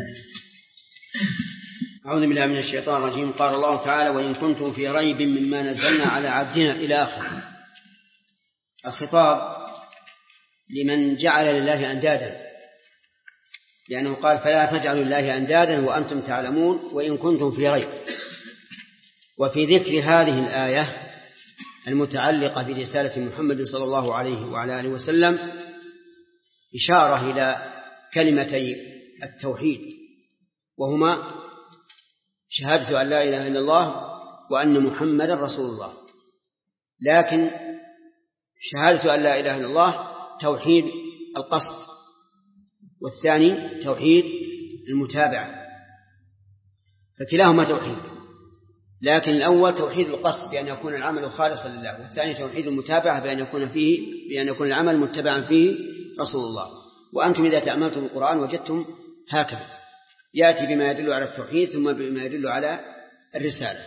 أعوذ بالله من الشيطان الرجيم. قال الله تعالى وإن كنتم في ريب مما نزلنا على عبدنا إلى آخره. الخطاب لمن جعل لله أندادا، لأنه قال فلا تجعلوا لله أندادا وأنتم تعلمون وإن كنتم في ريب. وفي ذكر هذه الآية المتعلقة برسالة محمد صلى الله عليه وعلى آله وسلم إشارة إلى كلمتي التوحيد، وهما شهادة أن لا إله إلا الله وأن محمد رسول الله. لكن شهادة أن لا إله إلا الله توحيد القصد، والثاني توحيد المتابعة، فكلاهما توحيد. لكن الأول توحيد القصد بأن يكون العمل خالصا لله، والثاني توحيد المتابعة بأن يكون فيه بأن يكون العمل متبعا فيه رسول الله. وأنتم إذا تأملتم القرآن وجدتم هكذا يأتي بما يدل على التوحيد ثم بما يدل على الرسالة.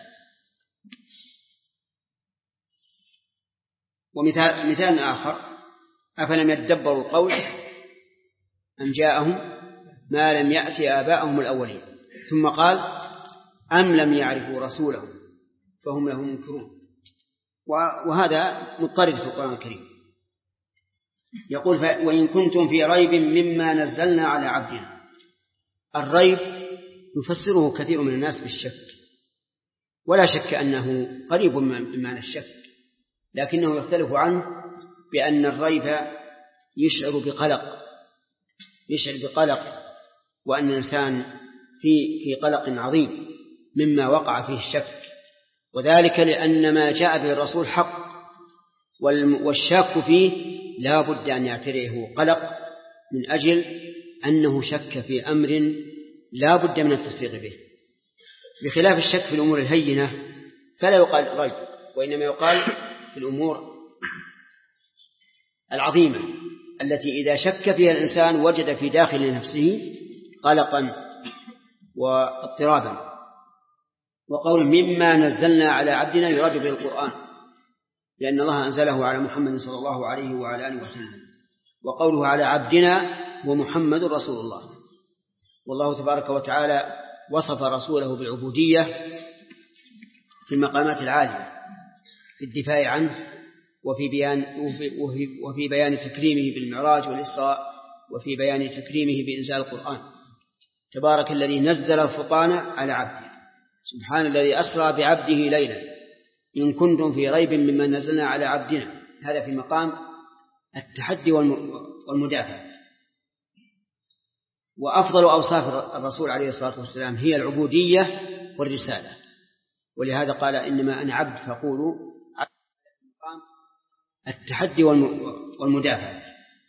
ومثال مثال آخر أفلم يدبروا القول أم جاءهم ما لم يأتي آباءهم الأولين. ثم قال أم لم يعرفوا رسولهم فهم له منكرون، وهذا مضطرد في القرآن الكريم. يقول وإن كنتم في ريب مما نزلنا على عبدنا. الريب يفسره كثير من الناس بالشك، ولا شك أنه قريب من معنى الشك، لكنه يختلف عنه بأن الريب يشعر بقلق يشعر بقلق وأن الإنسان في في قلق عظيم مما وقع فيه الشك، وذلك لأن ما جاء به الرسول حق، والشاك فيه لا بد أن يعتريه قلق من أجل أنه شك في أمر لا بد من التصديق به، بخلاف الشك في الأمور الهينة فلا يقال ريب، وإنما يقال في الأمور العظيمة التي إذا شك فيها الإنسان وجد في داخل نفسه قلقا واضطرابا. وقول مما نزلنا على عبدنا يراد به القرآن، لأن الله أنزله على محمد صلى الله عليه وعلى آله وسلم. وقوله على عبدنا ومحمد رسول الله، والله تبارك وتعالى وصف رسوله بالعبودية في المقامات العالية في الدفاع عنه وفي بيان وفي بيان تكريمه بالمعراج والإسراء، وفي بيان تكريمه بإنزال القرآن. تبارك الذي نزل الفرقان على عبده، سبحان الذي أسرى بعبده ليلا، إن كنتم في ريب مما نزلنا على عبدنا. هذا في مقام التحدي والمدافع. وأفضل أوصاف الرسول عليه الصلاة والسلام هي العبودية والرسالة، ولهذا قال إنما أنا عبد فقولوا عبد. التحدي والمدافع.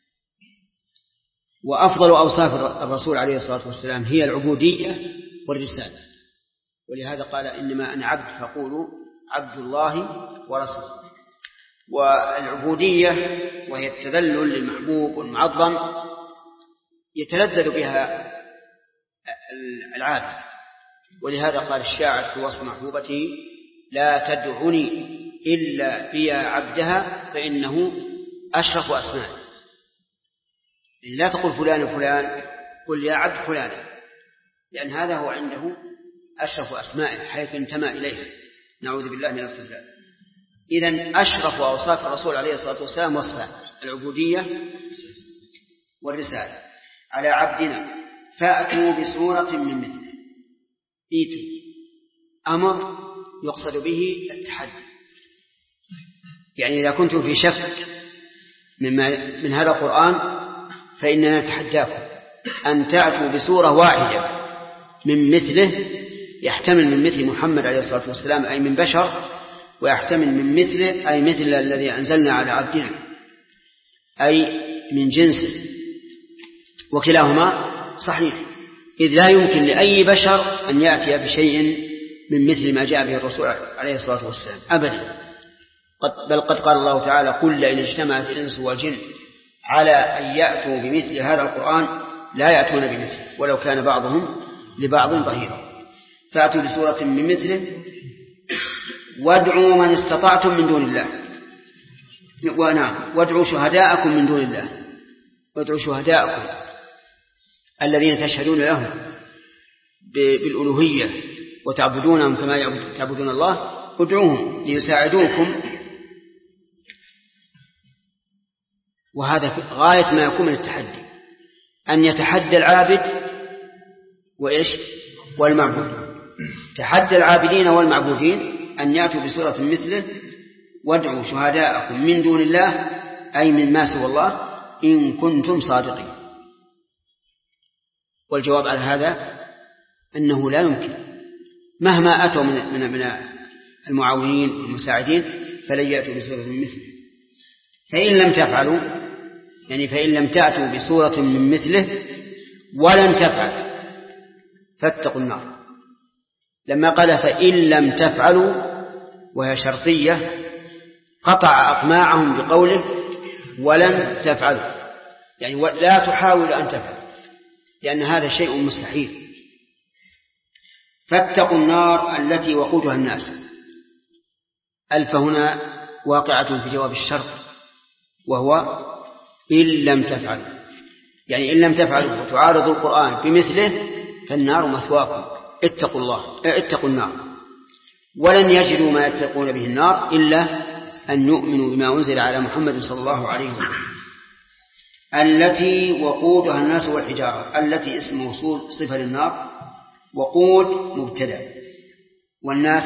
وأفضل أوصاف الرسول عليه الصلاة والسلام هي العبودية والرسالة، ولهذا قال إنما أنا عبد فقولوا عبد الله ورسوله. والعبودية وهي التذلل للمحبوب والمعظم يتلذذ بها العابد، ولهذا قال الشاعر في وصف محبوبته لا تدعني إلا بيا عبدها فإنه أشرف أسماء. لا تقل فلان فلان، قل يا عبد فلان، لأن هذا هو عنده أشرف أسمائه حيث انتمى إليها، نعوذ بالله من الخذلان. إذن أشرف أوصاف الرسول عليه الصلاة والسلام وصفان: العبودية والرسالة. على عبدنا فأتوا بسورة من مثله. إيتوا أمر يقصد به التحدي، يعني إذا كنتم في شك من هذا القرآن فإننا نتحداكم أن تأتوا بسورة واحدة من مثله، يحتمل من مثل محمد عليه الصلاة والسلام أي من بشر، ويحتمل من مثله أي مثل الذي أنزلنا على عبدنا أي من جنسه، وكلاهما صحيح، إذ لا يمكن لأي بشر أن يأتي بشيء من مثل ما جاء به الرسول عليه الصلاة والسلام أبدا. بل قد قال الله تعالى قل لئن اجتمعت الإنس والجن على أن يأتوا بمثل هذا القرآن لا يأتون بمثله ولو كان بعضهم لبعض ظهيرا. فأتوا بسورة من مثله وادعوا من استطعتم من دون الله، ونعم وادعوا شهداءكم من دون الله، وادعوا شهداءكم الذين تشهدون لهم بالألوهية وتعبدونهم كما تعبدون الله، ادعوهم ليساعدوكم. وهذا غاية ما يكون من التحدي، أن يتحدى العابد وإيش والمعبود. تحدى العابدين والمعبودين أن يأتوا بسورة مثله وادعوا شهداءكم من دون الله أي من ما سوى الله إن كنتم صادقين. والجواب على هذا أنه لا يمكن مهما أتوا من, من, من المعاونين والمساعدين فلن يأتوا بسورة من مثله. فإن لم تفعلوا يعني فإن لم تأتوا بسورة من مثله ولن تفعل فاتقوا النار. لما قال فإن لم تفعلوا وهي شرطية قطع أطماعهم بقوله ولن تفعلوا، يعني لا تحاول أن تفعل، لأن هذا شيء مستحيل. فاتقوا النار التي وقودها الناس. ألف هنا واقعة في جواب الشرط، وهو إن لم تفعلوا، يعني إن لم تفعلوا وتعارضوا القرآن بمثله فالنار مثواكم، اتقوا الله اتقوا النار. ولن يجدوا ما يتقون به النار إلا أن يؤمنوا بما أنزل على محمد صلى الله عليه وسلم. التي وقودها الناس والحجارة، التي اسم موصول صفة للنار، وقود مبتدأ، والناس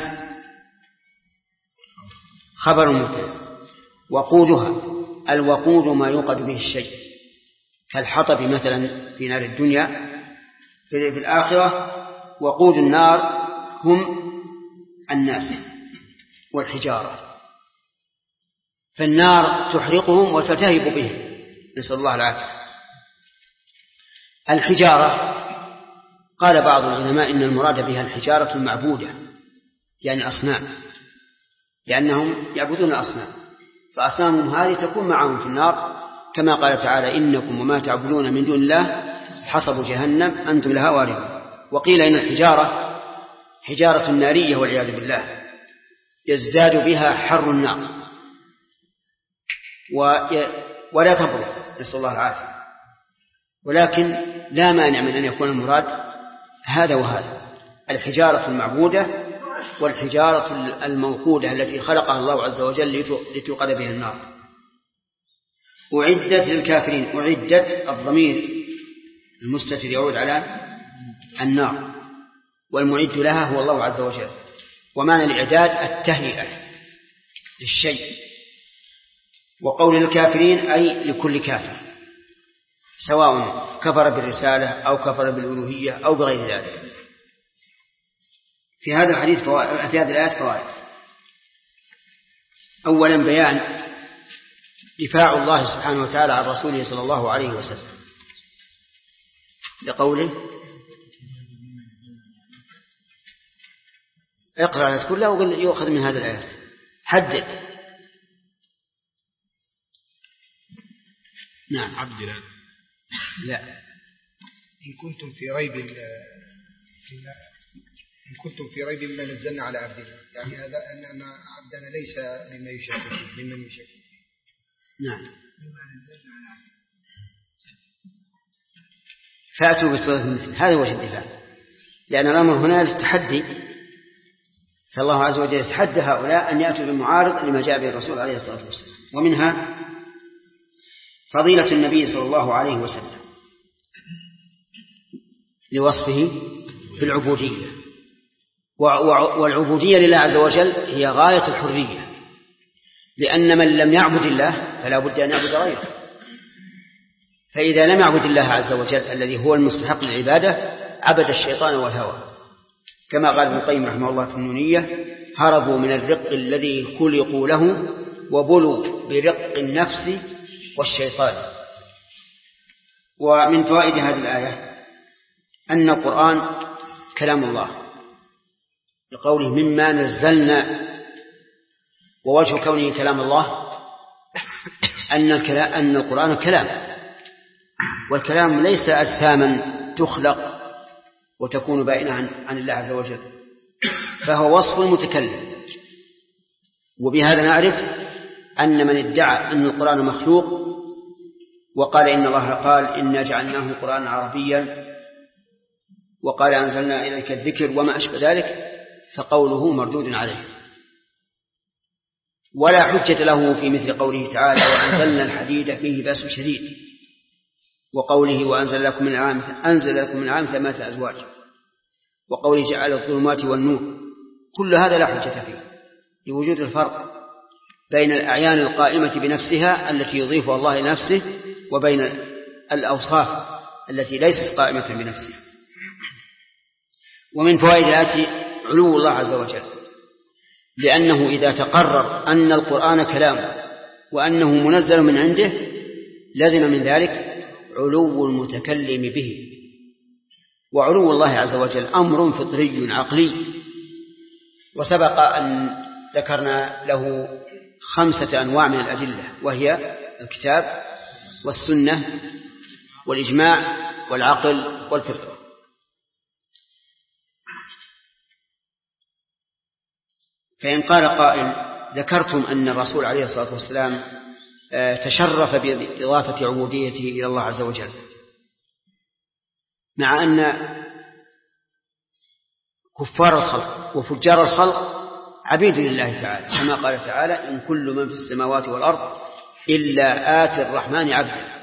خبر مبتدأ. وقودها الوقود ما يوقد به الشيء كالحطب مثلا في نار الدنيا. في الآخرة وقود النار هم الناس والحجارة، فالنار تحرقهم وتلتهب بهم، نسأل الله العافية. الحجارة قال بعض العلماء إن المراد بها الحجارة المعبودة، يعني أصنام، لأنهم يعبدون الأصنام، فأصنامهم هذه تكون معهم في النار، كما قال تعالى إنكم وما تعبدون من دون الله حصب جهنم أنتم لها واردون. وقيل إن الحجارة حجارة نارية والعياذ بالله يزداد بها حر النار ولا تبرد، نسأل الله العافية. ولكن لا مانع من أن يكون المراد هذا وهذا، الحجارة المعبودة والحجارة الموقودة التي خلقها الله عز وجل لتوقد بها النار. أعدت للكافرين، أعدت الضمير المستتر يعود على النار، والمعد لها هو الله عز وجل. ومعنى الإعداد التهيئة للشيء. وقول الكافرين أي لكل كافر، سواء كفر بالرسالة أو كفر بالألوهية أو بغير ذلك. في هذا الحديث فوائد، في هذه الآيات فوائد. أولا بيان دفاع الله سبحانه وتعالى عن رسوله صلى الله عليه وسلم لقوله اقرأ الآيات كلها وقل يؤخذ من هذه الآيات، حدد. نعم. عبد لا لا إن كنتم في ريب إن كنتم في ريب مما نزلنا على عبدنا، يعني هذا أن عبدنا ليس مما يشرك فيه، ممن يشرك فيه. نعم. فأتوا بسورة مثل هذا وجه الدفاع، لأن الأمر هنا للتحدي، فالله عز وجل يتحدى هؤلاء أن يأتوا بمعارض لما جاء به الرسول عليه الصلاة والسلام. ومنها فضيلة النبي صلى الله عليه وسلم لوصفه بالعبودية، والعبودية لله عز وجل هي غاية الحرية، لأن من لم يعبد الله فلا بد أن يعبد غيره. فإذا لم يعبد الله عز وجل الذي هو المستحق للعبادة عبد الشيطان والهوى، كما قال ابن القيم رحمه الله في النونية: هربوا من الرق الذي خلقوا له وبلوا برق النفس والشيطان. ومن فوائد هذه الآية أن القرآن كلام الله لقوله مما نزلنا، ووجه كونه كلام الله أن, أن القرآن كلام، والكلام ليس أجساما تخلق وتكون بائنة عن, عن الله عز وجل، فهو وصف المتكلم. وبهذا نعرف أن من ادعى أن القرآن مخلوق وقال إن الله قال إنا جعلناه قرآنا عربيا وقال أنزلنا إليك الذكر وما أشبه ذلك فقوله مردود عليه، ولا حجة له في مثل قوله تعالى: وأنزلنا الحديد فيه بأس شديد، وقوله: وأنزل لكم من الأنعام أنزل لكم من الأنعام ثمانية أزواج، وقوله: جعل الظلمات والنور. كل هذا لا حجة فيه لوجود الفرق بين الأعيان القائمة بنفسها التي يضيفها الله لنفسه وبين الأوصاف التي ليست قائمة بنفسها. ومن فوائد الآية علو الله عز وجل، لأنه إذا تقرر أن القرآن كلام وأنه منزل من عنده لازم من ذلك علو المتكلم به. وعلو الله عز وجل أمر فطري عقلي، وسبق أن ذكرنا له خمسة أنواع من الأدلة، وهي الكتاب والسنة والإجماع والعقل والفطرة. فإن قال قائل: ذكرتم أن الرسول عليه الصلاة والسلام تشرف بإضافة عبوديته إلى الله عز وجل، مع أن كفار الخلق وفجار الخلق عبيد لله تعالى، كما قال تعالى: إن كل من في السماوات والأرض إلا آتي الرحمن عبدا.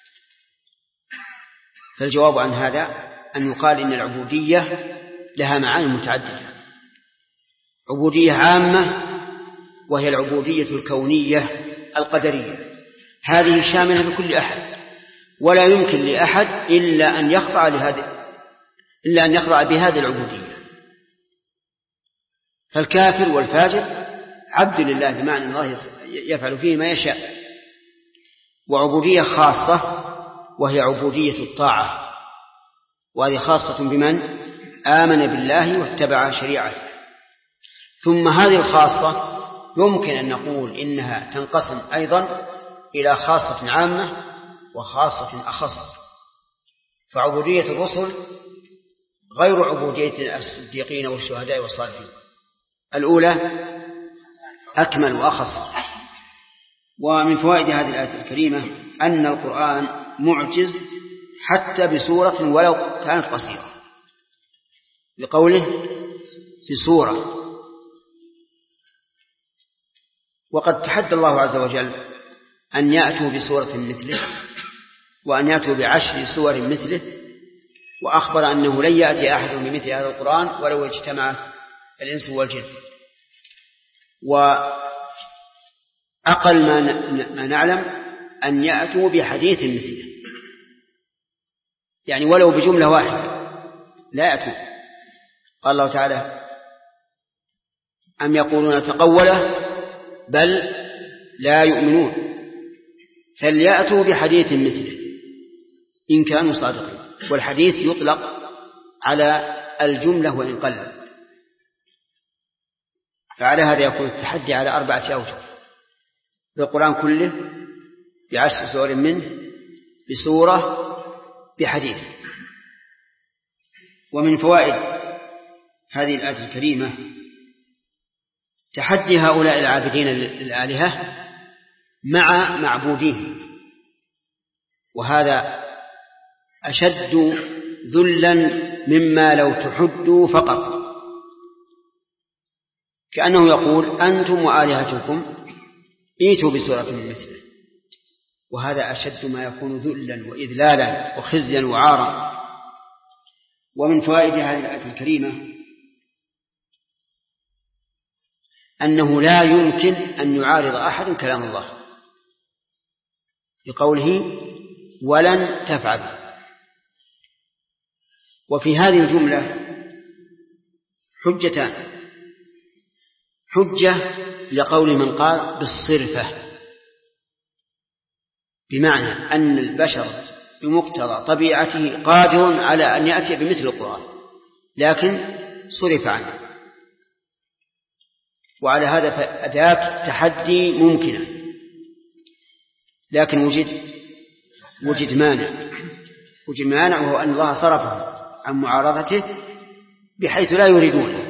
فالجواب عن هذا أن يقال إن العبودية لها معاني متعددة: عبودية عامة وهي العبودية الكونية القدرية، هذه شاملة لكل أحد، ولا يمكن لأحد إلا أن يخضع لهذه إلا أن يخضع بهذه العبودية. فالكافر والفاجر عبد لله بمعنى الله يفعل فيه ما يشاء. وعبودية خاصة وهي عبودية الطاعة، وهذه خاصة بمن آمن بالله واتبع شريعته. ثم هذه الخاصة يمكن أن نقول إنها تنقسم أيضا إلى خاصة عامة وخاصة أخص. فعبودية الرسل غير عبودية الصديقين والشهداء والصالحين، الأولى أكمل وأخص. ومن فوائد هذه الآية الكريمة أن القرآن معجز حتى بسورة ولو كانت قصيرة، لقوله في سورة. وقد تحدى الله عز وجل أن يأتوا بسورة مثله وأن يأتوا بعشر سور مثله، وأخبر أنه لن يأتي أحد بمثل هذا القرآن ولو اجتمع الإنس والجن. وأقل ما نعلم أن يأتوا بحديث مثله، يعني ولو بجملة واحدة لا يأتوا. قال الله تعالى: أم يقولون تقوله بل لا يؤمنون فليأتوا بحديث مثله إن كانوا صادقين. والحديث يطلق على الجملة وإن قل. فعلى هذا يكون التحدي على أربعة أوجه: بالقرآن كله، بعشر سور منه، بسورة، بحديث. ومن فوائد هذه الآية الكريمة تحدي هؤلاء العابدين للآلهة مع معبودين، وهذا أشد ذلا مما لو تحدوا فقط. كأنه يقول: أنتم وآلهتكم ائتوا بسورة مثله. وهذا أشد ما يكون ذلا وإذلالا وخزيا وعارا. ومن فوائد هذه الآية الكريمة أنه لا يمكن أن يعارض أحد كلام الله لقوله: ولن تفعل. وفي هذه الجملة حجتان: حجة لقول من قال بالصرفة، بمعنى أن البشر بمقتضى طبيعته قادر على أن يأتي بمثل القرآن لكن صرف عنه، وعلى هذا فأداة تحدي ممكنة. لكن وجد وجد مانع وجد مانع وهو أن الله صرفه عن معارضته بحيث لا يريدونه.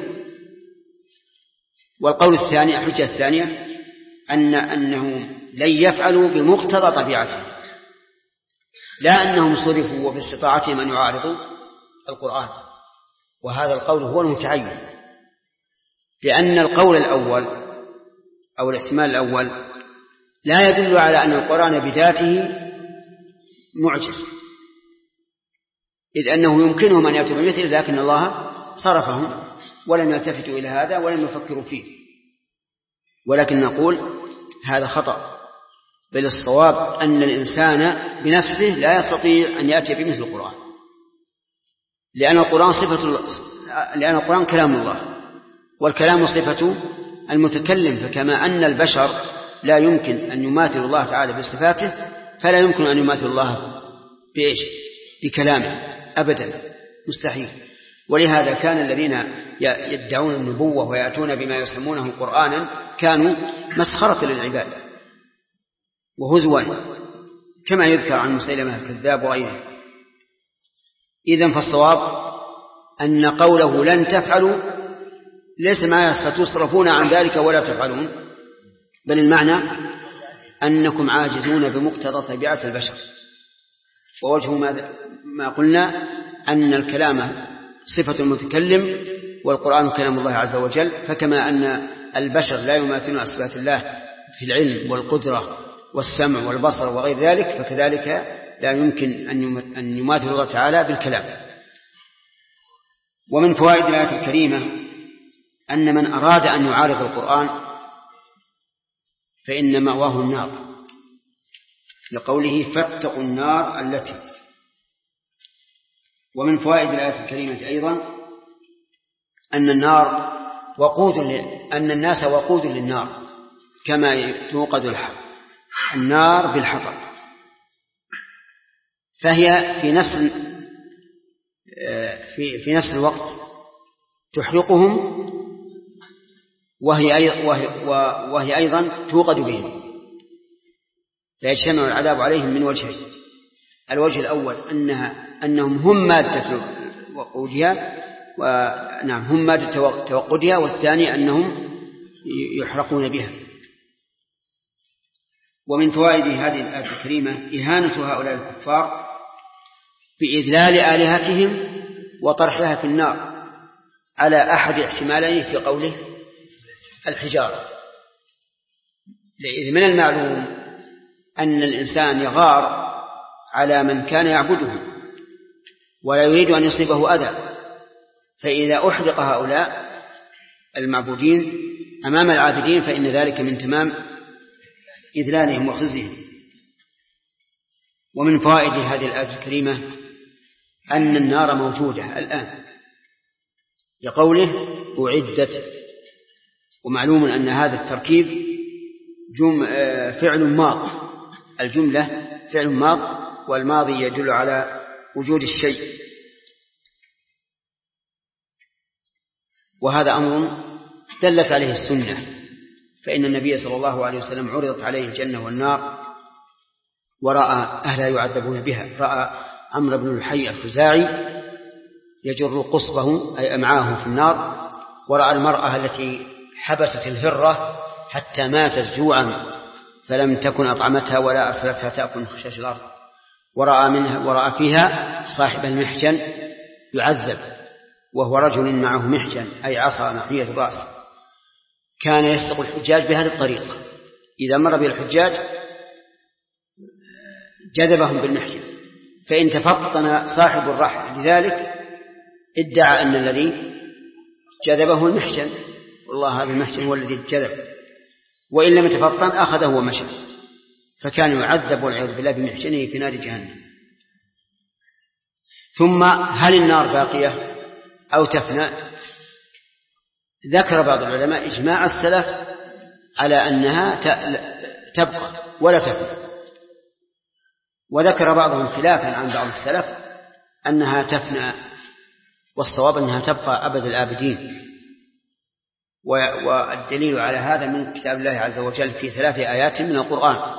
والقول الثاني، الحجة الثانية، أن أنهم لن يفعلوا بمقتضى طبيعته، لا أنهم صرفوا وباستطاعتهم أن يعارضوا القرآن. وهذا القول هو المتعين، لأن القول الأول أو الاحتمال الأول لا يدل على أن القرآن بذاته معجز، إذ أنه يمكنهم أن يأتوا بمثل، لكن الله صرفهم ولم يلتفتوا إلى هذا ولم يفكروا فيه. ولكن نقول هذا خطأ، بل الصواب أن الإنسان بنفسه لا يستطيع أن يأتي بمثل القرآن، لأن القرآن صفة لأن القرآن كلام الله، والكلام صفة المتكلم. فكما أن البشر لا يمكن أن يماثل الله تعالى بصفاته، فلا يمكن أن يماثل الله بإيش؟ بكلامه أبدا، مستحيل. ولهذا كان الذين يدعون النبوة ويأتون بما يسمونه قرآنا كانوا مسخرة للعباد وهزوا، كما يذكر عن مسيلمة الكذاب وغيره. إذن فالصواب أن قوله لن تفعلوا ليس معنى ستصرفون عن ذلك ولا تفعلون، بل المعنى أنكم عاجزون بمقتضى طبيعة البشر. ووجه ما قلنا أن الكلام صفة المتكلم والقرآن كلام الله عز وجل، فكما أن البشر لا يماثلون صفات الله في العلم والقدرة والسمع والبصر وغير ذلك، فكذلك لا يمكن أن يماثل الله تعالى بالكلام. ومن فوائد الآية الكريمة أن من أراد أن يعارض القرآن فإن مأواه النار، لقوله فاتقوا النار التي. ومن فوائد الآية الكريمة أيضا أن النار وقود أن الناس وقود للنار كما توقد النار بالحطب، فهي في نفس في في نفس الوقت تحرقهم وهي وهي أيضا توقد بهم، فيجتمع العذاب عليهم من وجهين: الوجه الأول أنها أنهم هم مادة وقودها ونعم هم مادة توقدها، والثاني أنهم يحرقون بها. ومن فوائد هذه الآية الكريمة إهانة هؤلاء الكفار بإذلال آلهتهم وطرحها في النار على أحد احتمالين في قوله الحجارة. لأن من المعلوم أن الإنسان يغار على من كان يعبده ولا يريد أن يصيبه أذى، فإذا أحرق هؤلاء المعبودين أمام العابدين فإن ذلك من تمام إذلالهم وخزيهم. ومن فوائد هذه الآية الكريمة أن النار موجودة الآن لقوله أعدت، ومعلوم أن هذا التركيب جم فعل ماض، الجملة فعل ماض والماضي يدل على وجود الشيء، وهذا أمر دلت عليه السنة، فإن النبي صلى الله عليه وسلم عرضت عليه الجنة والنار ورأى أهلا يعذبون بها. رأى عمرو بن الحي الخزاعي يجر قصبه أي أمعاه في النار، ورأى المرأة التي حبست الهرة حتى ماتت جوعا فلم تكن أطعمتها ولا أرسلتها تأكل من خشاش الأرض، ورأى, منها ورأى فيها صاحب المحجن يعذب وهو رجل معه محجن أي عصا محية الرأس، كان يسرق الحجاج بهذه الطريقة، إذا مر به الحجاج جذبهم بالمحجن، فإن تفطن صاحب الرحل لذلك ادعى أن الذي جذبه المحجن، والله هذا المحجن هو الذي جذب، وإن لم يتفطن أخذه ومشى، فكان يعذب والعياذ بالله بمحجنه في نار جهنم. ثم هل النار باقية أو تفنى؟ ذكر بعض العلماء إجماع السلف على أنها تبقى ولا تفنى، وذكر بعضهم خلافا عن بعض السلف أنها تفنى، والصواب أنها تبقى أبد الآبدين. والدليل على هذا من كتاب الله عز وجل في ثلاث آيات من القرآن،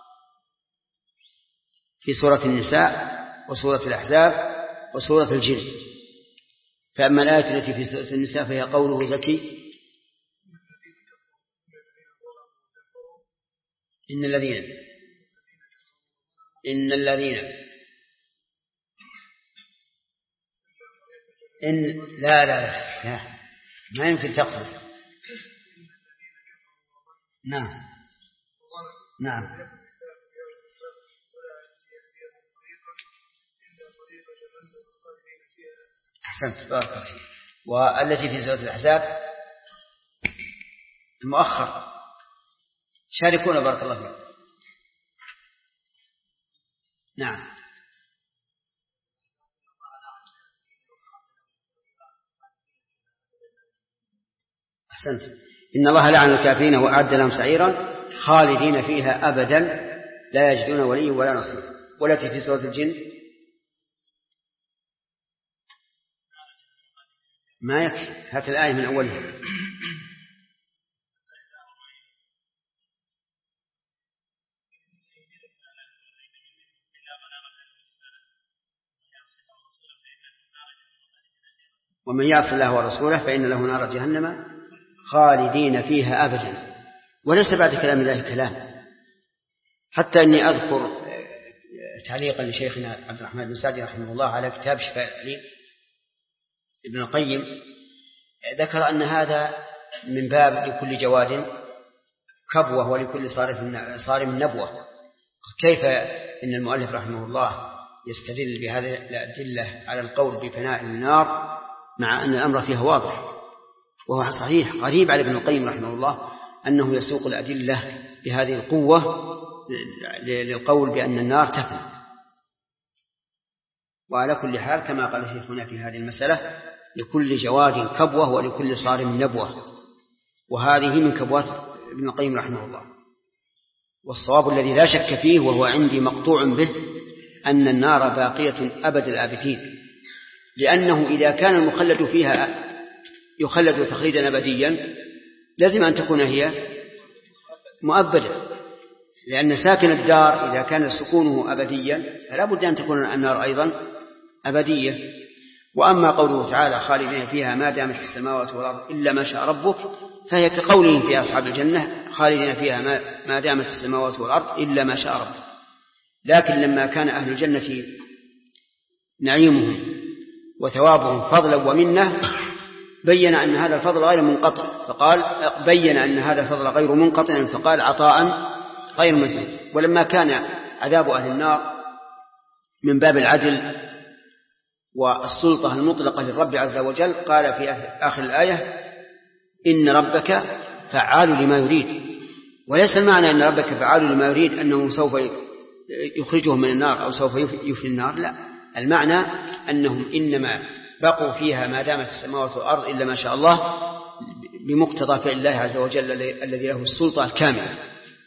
في سورة النساء وسورة الأحزاب وسورة الجن. فأما الآية التي في سورة النساء فهي قوله زكي إن الذين إن الذين إن لا لا لا, لا. ما يمكن تقفز. نعم نعم أحسنت بارك الله فيك. والتي في سورة الأحزاب المؤخر شاركونا بارك الله فيك. نعم أحسنت. إن الله لعن الكافرين وأعد لهم سعيرا خالدين فيها أبدا لا يجدون ولي ولا نصير. والتي في سورة الجن ما يكفي، هات الآية من أولها. ومن يعص الله ورسوله فإن له نار جهنم خالدين فيها أبدا. وليس بعد كلام الله كلام، حتى أني أذكر تعليقا لشيخنا عبد الرحمن بن سعدي رحمه الله على كتاب شفاء العليل، ابن القيم ذكر أن هذا من باب لكل جواد كبوة ولكل صارم نبوة. كيف إن المؤلف رحمه الله يستدل بهذه الأدلة على القول بفناء النار مع أن الأمر فيها واضح؟ وهو صحيح غريب على ابن القيم رحمه الله أنه يسوق الأدلة بهذه القوة للقول بأن النار تفنى. وعلى كل حال كما قال شيخنا في هذه المسألة لكل جواد كبوة ولكل صارم نبوة، وهذه من كبوات ابن القيم رحمه الله. والصواب الذي لا شك فيه وهو عندي مقطوع به أن النار باقية أبد الآبدين، لأنه إذا كان المخلد فيها يخلد تخليدا أبديا لازم أن تكون هي مؤبدة، لأن ساكن الدار إذا كان سكونه أبديا فلا بد أن تكون النار أيضا أبدية. وأما قوله تعالى خالدين فيها ما دامت السماوات والأرض إلا ما شاء ربك فهي كقوله في أصحاب الجنة خالدين فيها ما دامت السماوات والأرض إلا ما شاء ربك. لكن لما كان أهل الجنة نعيمهم وثوابهم فضلا ومنة بين أن هذا الفضل غير منقطع، فقال بين أن هذا الفضل غير منقطع فقال عطاء غير مزيد. ولما كان عذاب أهل النار من باب العدل والسلطة المطلقة للرب عز وجل قال في آخر الآية إن ربك فعال لما يريد. وليس المعنى أن ربك فعال لما يريد أنه سوف يخرجهم من النار أو سوف يفني النار، لا، المعنى أنهم إنما بقوا فيها ما دامت السماوات والأرض إلا ما شاء الله بمقتضى فعل الله عز وجل الذي له السلطة الكاملة.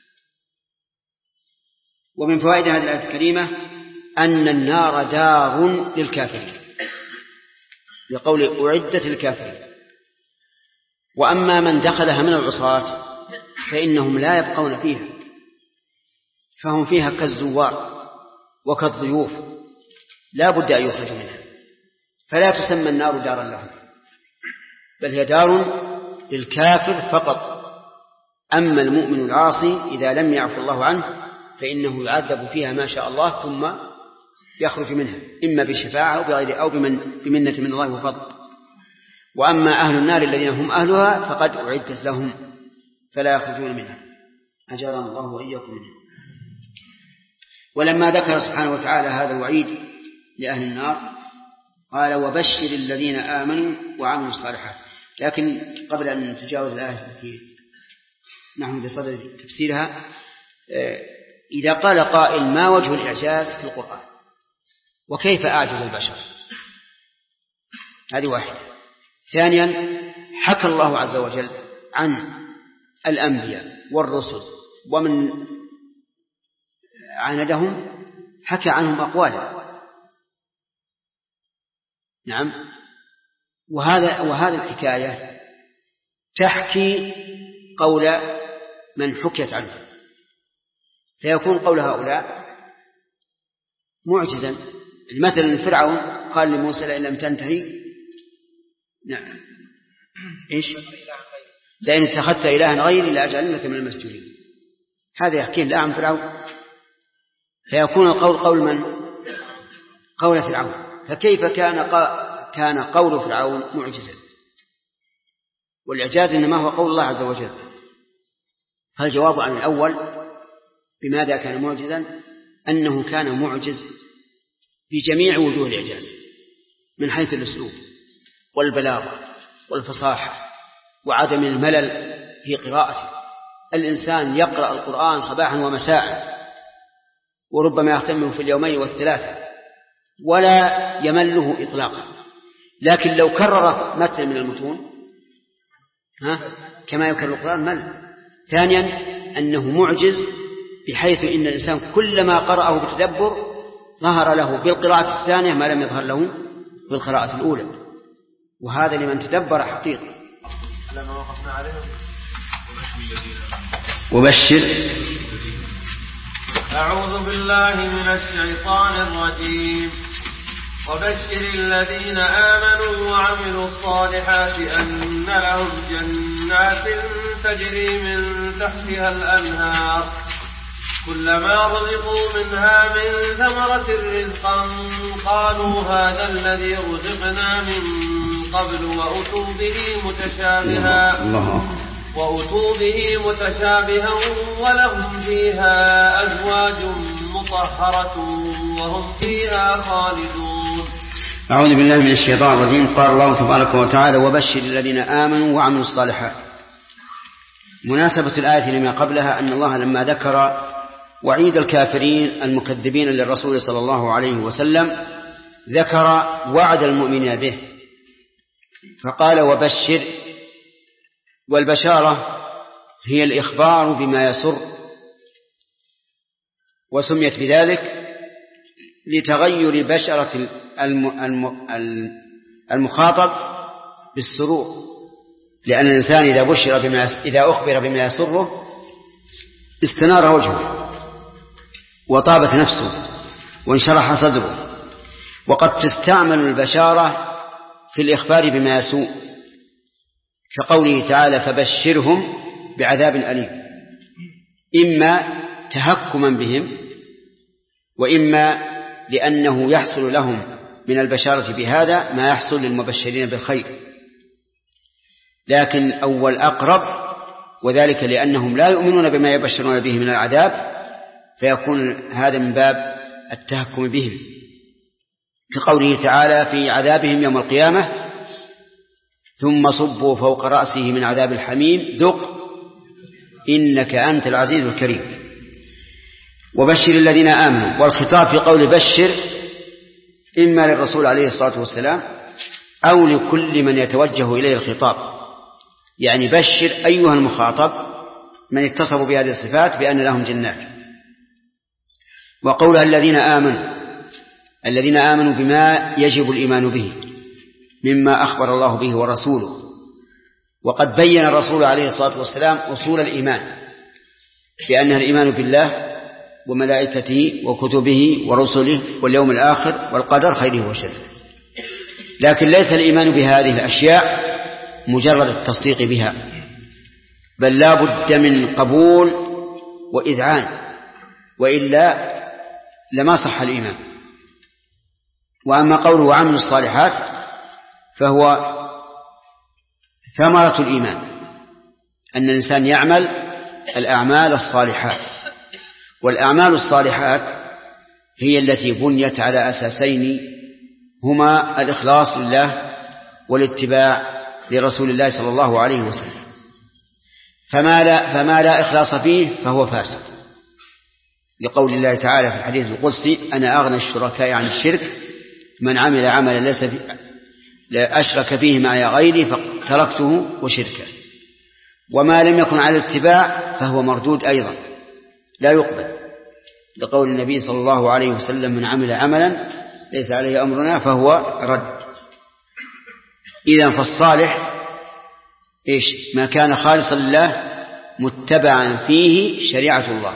ومن فوائد هذه الآية الكريمة أن النار دار للكافرين لقول أعدت للكافرين. وأما من دخلها من العصاة فإنهم لا يبقون فيها، فهم فيها كالزوار وكالضيوف لا بد أن يخرجوا منها، فلا تسمى النار دارا لهم، بل هي دار للكافر فقط. أما المؤمن العاصي إذا لم يعفو الله عنه فإنه يعذب فيها ما شاء الله ثم يخرج منها إما بشفاعة أو بغير أو بمن بمنة من الله وفضل. وأما أهل النار الذين هم أهلها فقد أعدت لهم فلا يخرجون منها، أجرنا الله وإياكم منها. ولما ذكر سبحانه وتعالى هذا الوعيد لأهل النار قال وبشر الذين آمنوا وعملوا الصالحات. لكن قبل أن نتجاوز الآية التي نحن بصدد تفسيرها، إذا قال قائل ما وجه الإعجاز في القرآن وكيف أعجز البشر؟ هذه واحدة. ثانيا حكى الله عز وجل عن الأنبياء والرسل ومن عاندهم حكى عنهم أقوالا، نعم، وهذا وهذه الحكاية تحكي قول من حكيت عنه، فيكون قول هؤلاء معجزا. مثلا فرعون قال لموسى لئن لم تنتهي نعم إيش لئن اتخذت إلها غيري لأجعلنك من المسجونين. هذا يحكي لا عن فرعون، فيكون القول قول من؟ قول فرعون. فكيف كان كان قول فرعون معجزا؟ والإعجاز إنما هو قول الله عز وجل. فالجواب عن الأول بماذا كان معجزا أنه كان معجز بجميع وجوه الإعجاز من حيث الأسلوب والبلاغة والفصاحة وعدم الملل في قراءته. الإنسان يقرأ القرآن صباحا ومساء وربما يختمه في اليومين والثلاثة ولا يمله إطلاقا، لكن لو كرر مثل من المتون ها كما يكرر القرآن مل. ثانيا أنه معجز بحيث إن الإنسان كلما قرأه بتدبر ظهر له بالقراءة الثانية ما لم يظهر له بالقراءة الأولى، وهذا لمن تدبر حقيقة. لما وقفنا عليهم وبشر. أعوذ بالله من الشيطان الرجيم. وبشر الذين آمنوا وعملوا الصالحات أن لهم جنات تجري من تحتها الأنهار كلما رزقوا منها من ثمرة رزقا قالوا هذا الذي رزقنا من قبل وأتوا به متشابها وأتوا به متشابها ولهم فيها أزواج مطهرة وهم فيها خالدون. أعوذ بالله من الشيطان الرجيم. قال الله تبارك وتعالى وبشر الذين آمنوا وعملوا الصالحات. مناسبة الآية لما قبلها أن الله لما ذكر وعيد الكافرين المكذبين للرسول صلى الله عليه وسلم ذكر وعد المؤمنين به فقال وبشر، والبشارة هي الإخبار بما يسر، وسميت بذلك لتغير بشرة المخاطب بالسرور، لأن الإنسان إذا بشر بما إذا أخبر بما يسره استنار وجهه وطابت نفسه وانشرح صدره. وقد تستعمل البشارة في الإخبار بما يسوء كقوله تعالى فبشرهم بعذاب أليم، إما تهكما بهم وإما لأنه يحصل لهم من البشارة بهذا ما يحصل للمبشرين بالخير، لكن أول أقرب، وذلك لأنهم لا يؤمنون بما يبشرون به من العذاب فيكون هذا من باب التهكم بهم كقوله تعالى في عذابهم يوم القيامة ثم صبوا فوق رأسه من عذاب الحميم ذق إنك أنت العزيز الكريم. وبشر الذين آمنوا، والخطاب في قول بشر إما للرسول عليه الصلاة والسلام أو لكل من يتوجه إليه الخطاب، يعني بشر أيها المخاطب من اتصفوا بهذه الصفات بأن لهم جنات. وقول الذين آمنوا، الذين آمنوا بما يجب الإيمان به مما أخبر الله به ورسوله، وقد بين الرسول عليه الصلاة والسلام أصول الإيمان بأنها الإيمان بالله وملائكته وكتبه ورسله واليوم الآخر والقدر خيره وشره، لكن ليس الإيمان بهذه الأشياء مجرد التصديق بها، بل لا بد من قبول وإذعان، وإلا لما صح الإيمان. وأما قوله وعمل الصالحات فهو ثمرة الإيمان، أن الإنسان يعمل الأعمال الصالحات، والأعمال الصالحات هي التي بنيت على أساسين هما الإخلاص لله والاتباع لرسول الله صلى الله عليه وسلم، فما لا, فما لا إخلاص فيه فهو فاسد، لقول الله تعالى في الحديث القدسي أنا أغنى الشركاء عن الشرك من عمل عملا ليس في لا أشرك فيه معي غيري فتركته وشركه. وما لم يكن على الاتباع فهو مردود أيضا لا يقبل، لقول النبي صلى الله عليه وسلم من عمل عملا ليس عليه أمرنا فهو رد. إذن فالصالح إيش؟ ما كان خالصا لله متبعا فيه شريعة الله.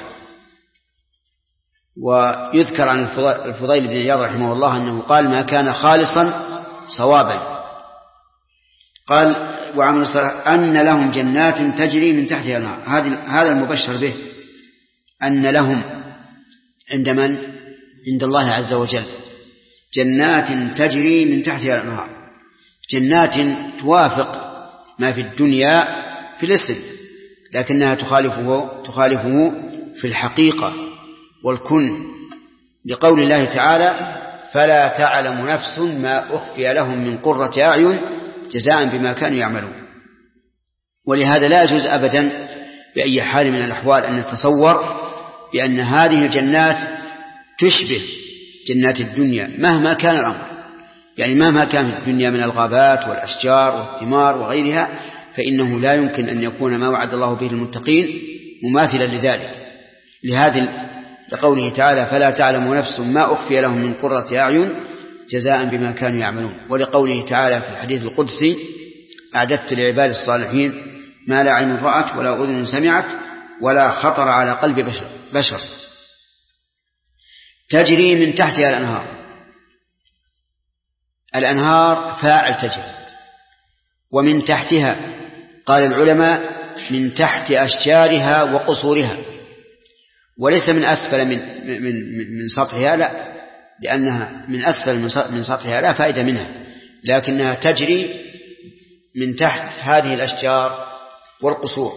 ويذكر عن الفضيل بن عياض رحمه الله أنه قال ما كان خالصا صوابا. قال وعمل الصالحات أن لهم جنات تجري من تحتها الأنهار، هذا المبشر به أن لهم عند من؟ عند الله عز وجل جنات تجري من تحتها الأنهار، جنات توافق ما في الدنيا في الاسم، لكنها تخالفه, تخالفه في الحقيقة والكن، لقول الله تعالى فلا تعلم نفس ما أخفي لهم من قرة أعين جزاء بما كانوا يعملون. ولهذا لا يجوز أبدا بأي حال من الأحوال أن نتصور بأن هذه الجنات تشبه جنات الدنيا مهما كان الأمر، يعني مهما كان الدنيا من الغابات والأشجار والثمار وغيرها، فإنه لا يمكن أن يكون ما وعد الله به المتقين مماثلا لذلك. لهذا لقوله تعالى فلا تعلم نفس ما أخفي لهم من قرة أعين جزاء بما كانوا يعملون. ولقوله تعالى في الحديث القدسي أعددت لعباد الصالحين ما لا عين رأت ولا أذن سمعت ولا خطر على قلب بشر, بشر. تجري من تحتها الأنهار، الأنهار فاعل تجري، ومن تحتها قال العلماء من تحت أشجارها وقصورها، وليس من أسفل من, من, من, من سطحها، لا، لأنها من أسفل من سطحها لا فائدة منها، لكنها تجري من تحت هذه الأشجار والقصور.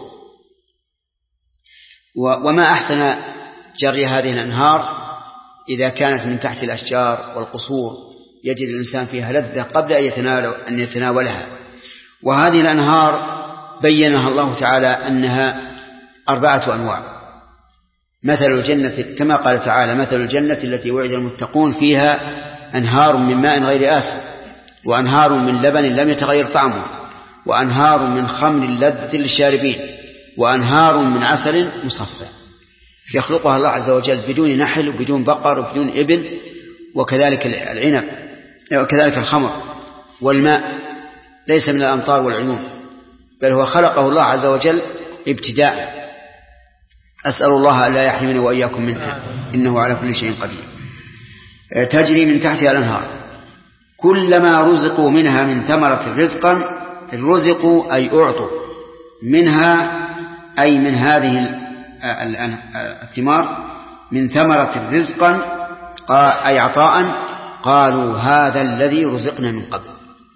وما أحسن جري هذه الأنهار إذا كانت من تحت الأشجار والقصور، يجد الإنسان فيها لذة قبل أن يتناولها. وهذه الأنهار بينها الله تعالى أنها أربعة أنواع. مثل الجنة كما قال تعالى: مثل الجنة التي وعد المتقون فيها أنهار من ماء غير آسن وأنهار من لبن لم يتغير طعمه وأنهار من خمر لذة للشاربين وأنهار من عسل مصفى. يخلقها الله عز وجل بدون نحل وبدون بقر وبدون إبل، وكذلك العنب وكذلك الخمر. والماء ليس من الأمطار والعيون، بل هو خلقه الله عز وجل ابتداء. أسأل الله ألا يحرمني وإياكم منها، إنه على كل شيء قدير. تجري من تحتها الأنهار كلما رزقوا منها من ثمرة رزقا. رزقوا أي أعطوا منها، أي من هذه الثمار، من ثمرة رزقا أي عطاء، قالوا هذا الذي رزقنا من قبل،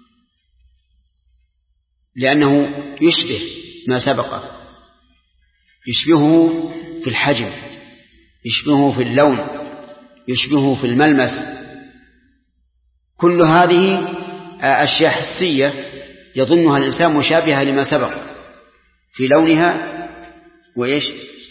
لأنه يشبه ما سبقه، يشبهه في الحجم، يشبهه في اللون، يشبهه في الملمس. كل هذه أشياء حسية يظنها الإنسان مشابهة لما سبق في لونها وإيش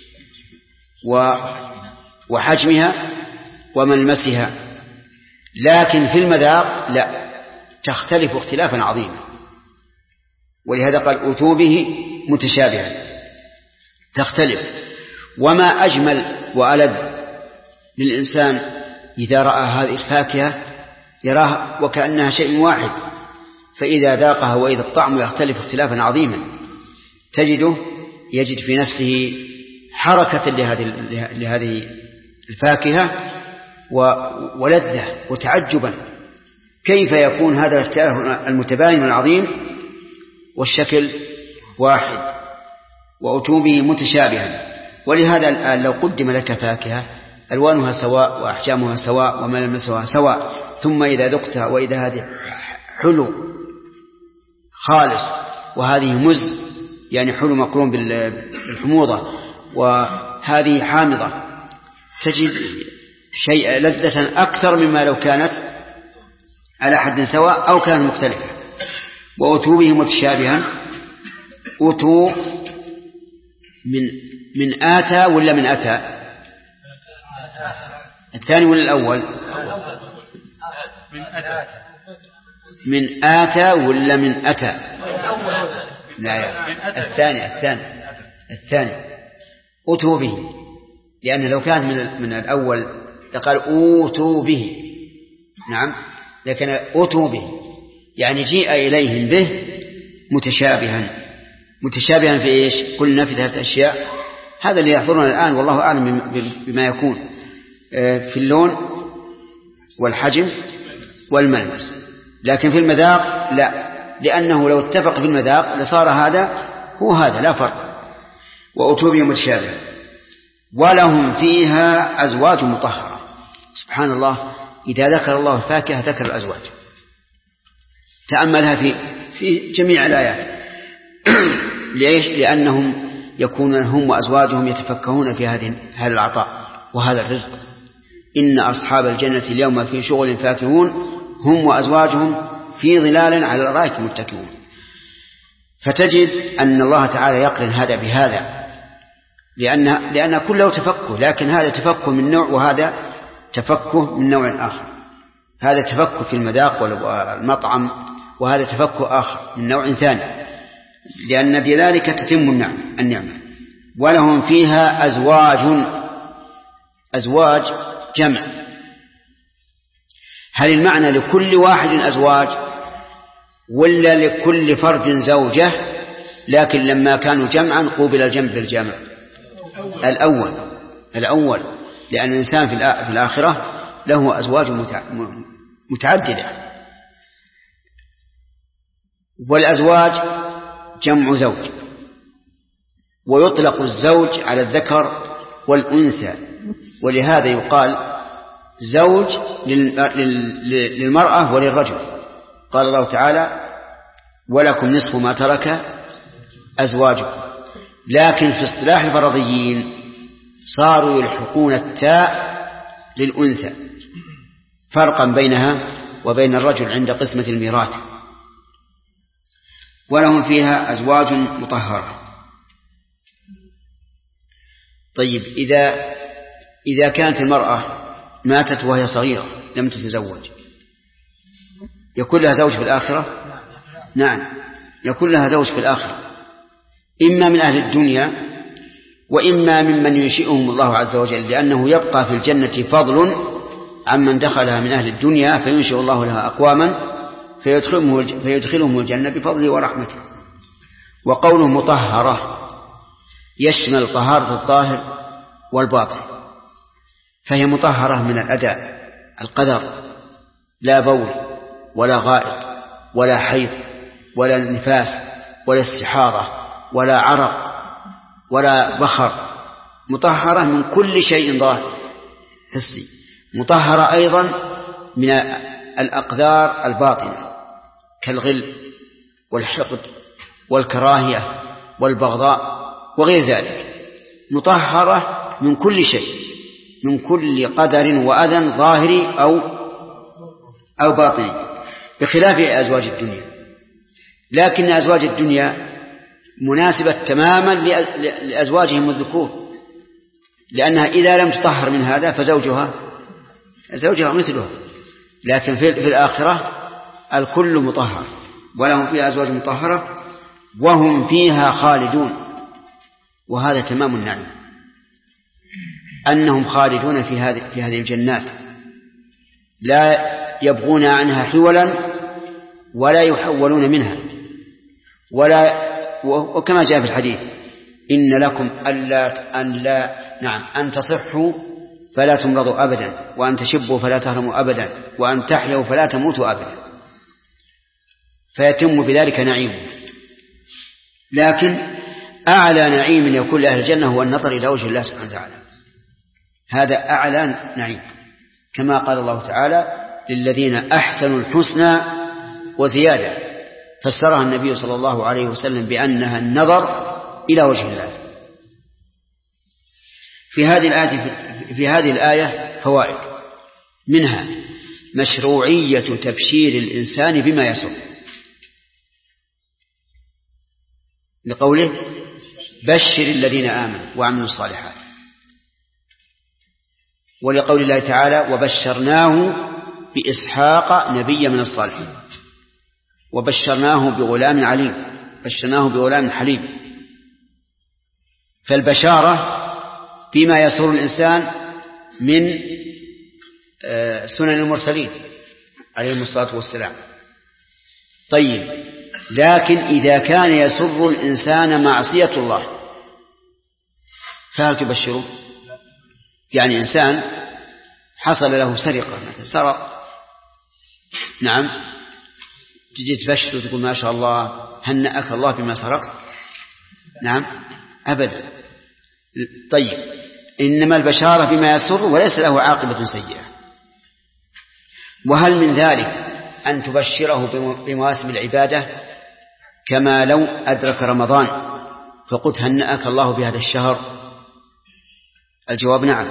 وحجمها وملمسها، لكن في المذاق لا، تختلف اختلافا عظيما. ولهذا قال أتوا به متشابها، تختلف. وما أجمل وألذ للإنسان إذا رأى هذه الفاكهة يراها وكأنها شيء واحد، فإذا ذاقها وإذا الطعم يختلف اختلافا عظيما، تجده يجد في نفسه حركة لهذه الفاكهة ولذة وتعجبا، كيف يكون هذا الاختلاف المتباين العظيم والشكل واحد، وأتوا به متشابها. ولهذا الآن لو قدم لك فاكهة ألوانها سواء وأحجامها سواء وملمسها سواء، ثم إذا ذقتها وإذا هذه حلو خالص وهذه مز يعني حلو مقرون بالحموضة وهذه حامضة، تجد شيء لذة أكثر مما لو كانت على حد سواء أو كانت مختلفة. وأتوا به متشابها. أتوا من من آتى ولا من أتى؟ الثاني ولا الأول؟ من آتى ولا من أتى؟ لا، الثاني الثاني الثاني أتوا به، لأن لو كانت من من الأول لقال أوتوا به، نعم، لكن أتوا به يعني جيء إليهم به متشابها. متشابها في إيش؟ قلنا في ثلاثة أشياء، هذا اللي يحضرنا الآن والله أعلم بما يكون، في اللون والحجم والملمس، لكن في المذاق لا، لأنه لو اتفق في المذاق لصار هذا هو هذا، لا فرق. وأتوا به متشابها. ولهم فيها أزواج مطهرة. سبحان الله، إذا ذكر الله فاكهة ذكر الأزواج، تأملها في في جميع الآيات. ليش؟ لأنهم يكونون هم وأزواجهم يتفكهون في هذه هذا العطاء وهذا الرزق. إن أصحاب الجنة اليوم في شغل فاكهون هم وأزواجهم في ظلال على الأرائك متكئون. فتجد أن الله تعالى يقرن هذا بهذا، لأن لأن كله تفكه، لكن هذا تفكه من نوع وهذا تفكه من نوع آخر. هذا تفكه في المذاق والمطعم، وهذا تفكه آخر من نوع ثاني، لأن بذلك تتم النعمة. ولهم فيها أزواج. أزواج جمع. هل المعنى لكل واحد أزواج ولا لكل فرد زوجة؟ لكن لما كانوا جمعا قوبل الجمع بالجمع الأول الأول لأن الإنسان في الآخرة له أزواج متعددة. والأزواج جمع زوج، ويطلق الزوج على الذكر والأنثى، ولهذا يقال زوج للمرأة وللرجل. قال الله تعالى ولكم نصف ما ترك أزواجكم. لكن في اصطلاح الفرضيين صاروا يلحقون التاء للأنثى فرقا بينها وبين الرجل عند قسمة الميراث. ولهم فيها أزواج مطهرة. طيب إذا إذا كانت المرأة ماتت وهي صغيرة لم تتزوج يكون لها زوج في الآخرة؟ نعم يكون لها زوج في الآخرة، إما من أهل الدنيا وإما ممن ينشئهم الله عز وجل، لأنه يبقى في الجنة فضل عمن دخلها من أهل الدنيا فينشئ الله لها أقواما فيدخلهم, فيدخلهم الجنة بفضله ورحمته. وقوله مطهرة يشمل طهارة الظاهر والباطن، فهي مطهرة من الأداء القدر، لا بول ولا غائط ولا حيض ولا نفاس ولا استحاضة ولا عرق ولا بخر، مطهرة من كل شيء ظاهر حسي، مطهرة أيضا من الأقدار الباطنة كالغل والحقد والكراهية والبغضاء وغير ذلك، مطهرة من كل شيء، من كل قدر وأذى ظاهري أو أو باطني، بخلاف أزواج الدنيا. لكن أزواج الدنيا مناسبة تماما لأزواجهم الذكور، لأنها إذا لم تطهر من هذا فزوجها زوجها مثلها. لكن في الآخرة الكل مطهر، ولهم فيها أزواج مطهرة وهم فيها خالدون. وهذا تمام النعيم، أنهم خالدون في هذه في هذه الجنات لا يبغون عنها حولا ولا يحولون منها، ولا وكما جاء في الحديث إن لكم ألا أن لا نعم أن تصحوا فلا تمرضوا أبدا، وأن تشبوا فلا تهرموا أبدا، وأن تحيوا فلا تموتوا أبدا، فيتم بذلك نعيم. لكن أعلى نعيم يكون لأهل الجنة هو النظر إلى وجه الله سبحانه وتعالى، هذا أعلى نعيم، كما قال الله تعالى للذين أحسنوا الحسنى وزيادة، فسرها النبي صلى الله عليه وسلم بأنها النظر إلى وجه الله. في هذه الآية في هذه الآية فوائد، منها مشروعية تبشير الإنسان بما يسر، لقوله بشر الذين آمنوا وعملوا الصالحات، ولقول الله تعالى وبشرناه بإسحاق نبيا من الصالحين، وبشرناه بغلام عليم، بشرناه بغلام حليم. فالبشارة بما يسر الإنسان من سنن المرسلين عليهم الصلاة والسلام. طيب، لكن إذا كان يسر الإنسان معصية الله فهل تبشره؟ يعني إنسان حصل له سرقة مثلا سرق، نعم، تجي تبشر وتقول ما شاء الله هنأك الله بما سرقت؟ نعم أبدا. طيب، إنما البشارة بما يسر وليس له عاقبة سيئة. وهل من ذلك أن تبشره بمواسم العبادة كما لو أدرك رمضان فقلت هنأك الله بهذا الشهر؟ الجواب نعم.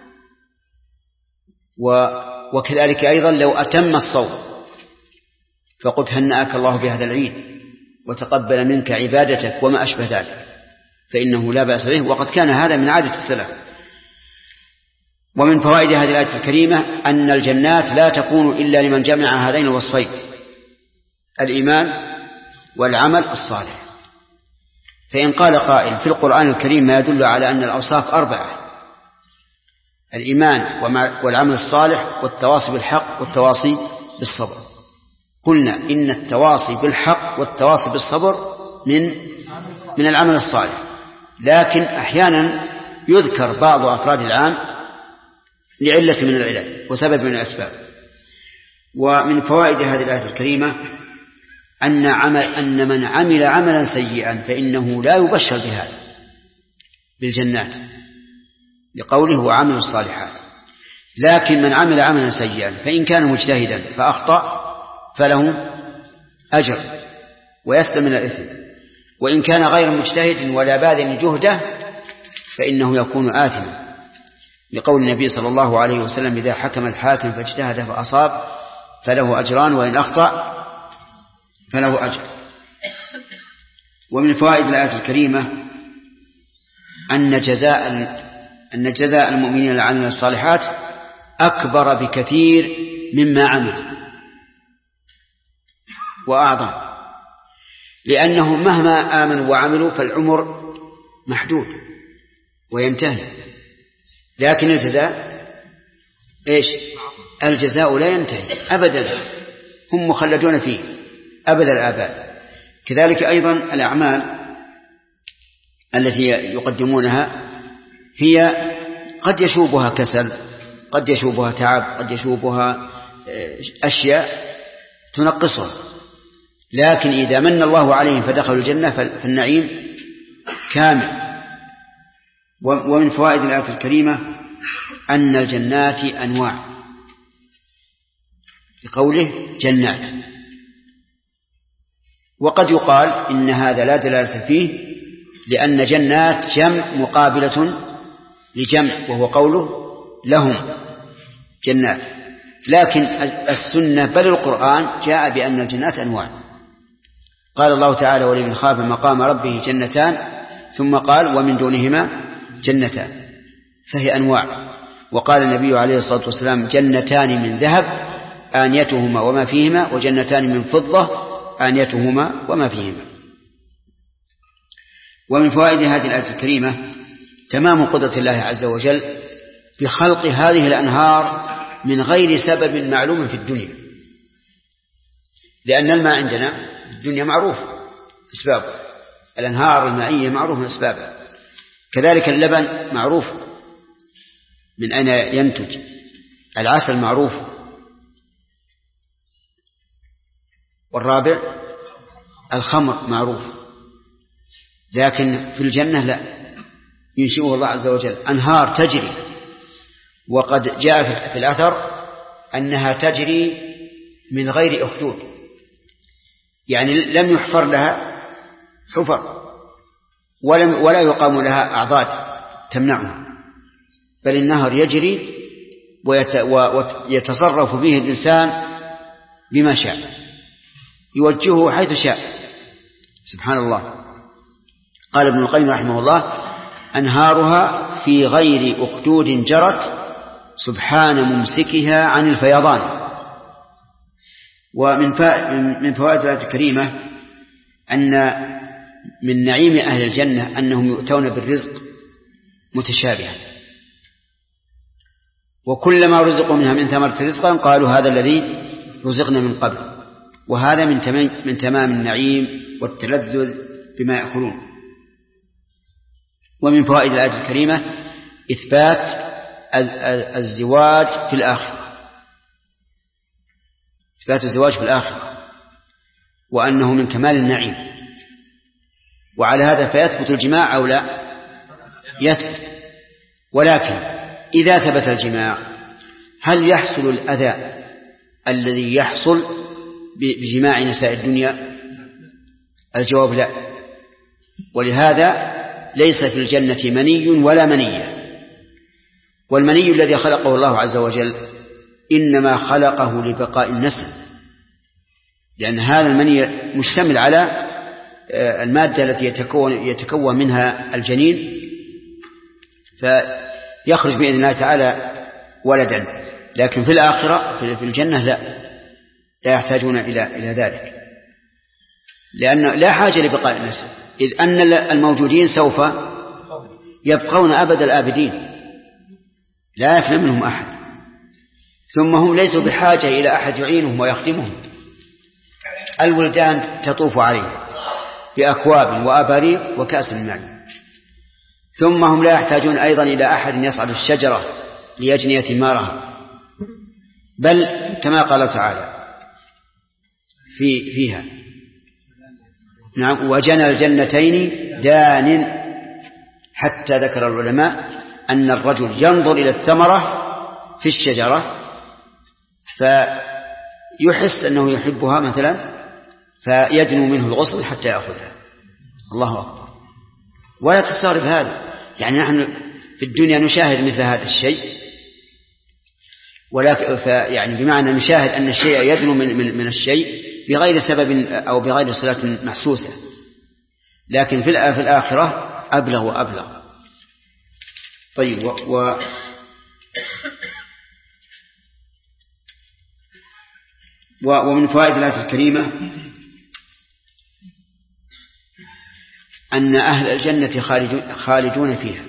وكذلك أيضا لو أتم الصوم فقلت هنأك الله بهذا العيد وتقبل منك عبادتك وما أشبه ذلك، فإنه لا بأس به، وقد كان هذا من عادة السلف. ومن فوائد هذه الآية الكريمة أن الجنات لا تكون إلا لمن جمع هذين الوصفين، الإيمان والعمل الصالح. فإن قال قائل في القرآن الكريم ما يدل على أن الأوصاف أربعة: الإيمان والعمل الصالح والتواصي بالحق والتواصي بالصبر، قلنا إن التواصي بالحق والتواصي بالصبر من من العمل الصالح، لكن أحيانا يذكر بعض أفراد العام لعلة من العلل وسبب من الأسباب. ومن فوائد هذه الآية الكريمة أن عمل أن من عمل عملا سيئا فإنه لا يبشر بهذا بالجنات، لقوله وعملوا الصالحات. لكن من عمل عملا سيئا فإن كان مجتهدا فأخطأ فله أجر ويسلم من الإثم، وإن كان غير مجتهد ولا باذل جهده فإنه يكون آثما، لقول النبي صلى الله عليه وسلم إذا حكم الحاكم فاجتهد فأصاب فله أجران وإن أخطأ فله أجر. ومن فوائد الآية الكريمة أن جزاء أن جزاء المؤمنين العاملين الصالحات أكبر بكثير مما عمل وأعظم، لأنه مهما آمنوا وعملوا فالعمر محدود وينتهي، لكن الجزاء إيش؟ الجزاء لا ينتهي أبدا، هم مخلدون فيه أبد الآباد. كذلك أيضا الأعمال التي يقدمونها هي قد يشوبها كسل، قد يشوبها تعب، قد يشوبها أشياء تنقصها، لكن إذا من الله عليهم فدخلوا الجنة فالنعيم كامل. ومن فوائد الآية الكريمة أن الجنات أنواع، بقوله جنات، وقد يقال إن هذا لا دلالة فيه لأن جنات جمع مقابلة لجمع، وهو قوله لهم جنات، لكن السنة بل القرآن جاء بأن الجنات أنواع. قال الله تعالى ولمن خاف مقام ربه جنتان، ثم قال ومن دونهما جنتان، فهي أنواع. وقال النبي عليه الصلاة والسلام جنتان من ذهب آنيتهما وما فيهما، وجنتان من فضة آنيتهما وما فيهما. ومن فوائد هذه الآية الكريمة تمام قدرة الله عز وجل بخلق هذه الأنهار من غير سبب معلوم في الدنيا، لأن الماء عندنا في الدنيا معروف أسبابه، الأنهار المائية معروف من أسبابها، كذلك اللبن معروف من أين ينتج، العسل معروف، والرابع الخمر معروف. لكن في الجنة لا، ينشئه الله عز وجل أنهار تجري، وقد جاء في الأثر أنها تجري من غير أخدود، يعني لم يحفر لها حفر ولم ولا يقام لها أعضاد تمنعها، بل النهر يجري ويتصرف به الإنسان بما شاء، يوجهه حيث شاء، سبحان الله. قال ابن القيم رحمه الله أنهارها في غير أخدود جرت سبحان ممسكها عن الفيضان. ومن من فوائد الآية الكريمة أن من نعيم أهل الجنة أنهم يؤتون بالرزق متشابها، وكلما رزقوا منها من ثمرة رزقا قالوا هذا الذي رزقنا من قبل، وهذا من تمام من تمام النعيم والتلذذ بما يأكلون. ومن فوائد الآية الكريمة إثبات الزواج في الآخرة، إثبات الزواج في الآخرة، وأنه من كمال النعيم، وعلى هذا فيثبت الجماع أو لا؟ يثبت. ولكن إذا ثبت الجماع هل يحصل الأذى الذي يحصل بجماع نساء الدنيا؟ الجواب لا، ولهذا ليس في الجنة مني ولا منية، والمني الذي خلقه الله عز وجل إنما خلقه لبقاء النسل، لأن هذا المني مشتمل على المادة التي يتكون, يتكون منها الجنين، فيخرج بإذن الله تعالى ولدا. لكن في الآخرة في الجنة لا لا يحتاجون إلى إلى ذلك، لأن لا حاجة لبقاء النسل، إذ أن الموجودين سوف يبقون أبد الآبدين لا يفنى منهم أحد، ثم هم ليسوا بحاجة إلى أحد يعينهم ويخدمهم، الولدان تطوف عليهم بأكواب وأباريق وكأس من ماء، ثم هم لا يحتاجون أيضا إلى أحد يصعد الشجرة ليجني ثمارها، بل كما قال تعالى في فيها نعم وجنى الجنتين دان، حتى ذكر العلماء أن الرجل ينظر إلى الثمرة في الشجرة فيحس أنه يحبها مثلا فيدنو منه الغصن حتى يأخذها. الله أكبر. ولا تستغرب هذا، يعني نحن في الدنيا نشاهد مثل هذا الشيء، ولكن يعني بمعنى نشاهد أن الشيء يدنو من, من, من الشيء بغير سبب أو بغير صلة محسوسة، لكن في الآخرة أبلغ وأبلغ. طيب و, و ومن فوائد الآية الكريمة أن أهل الجنة خالدون فيها،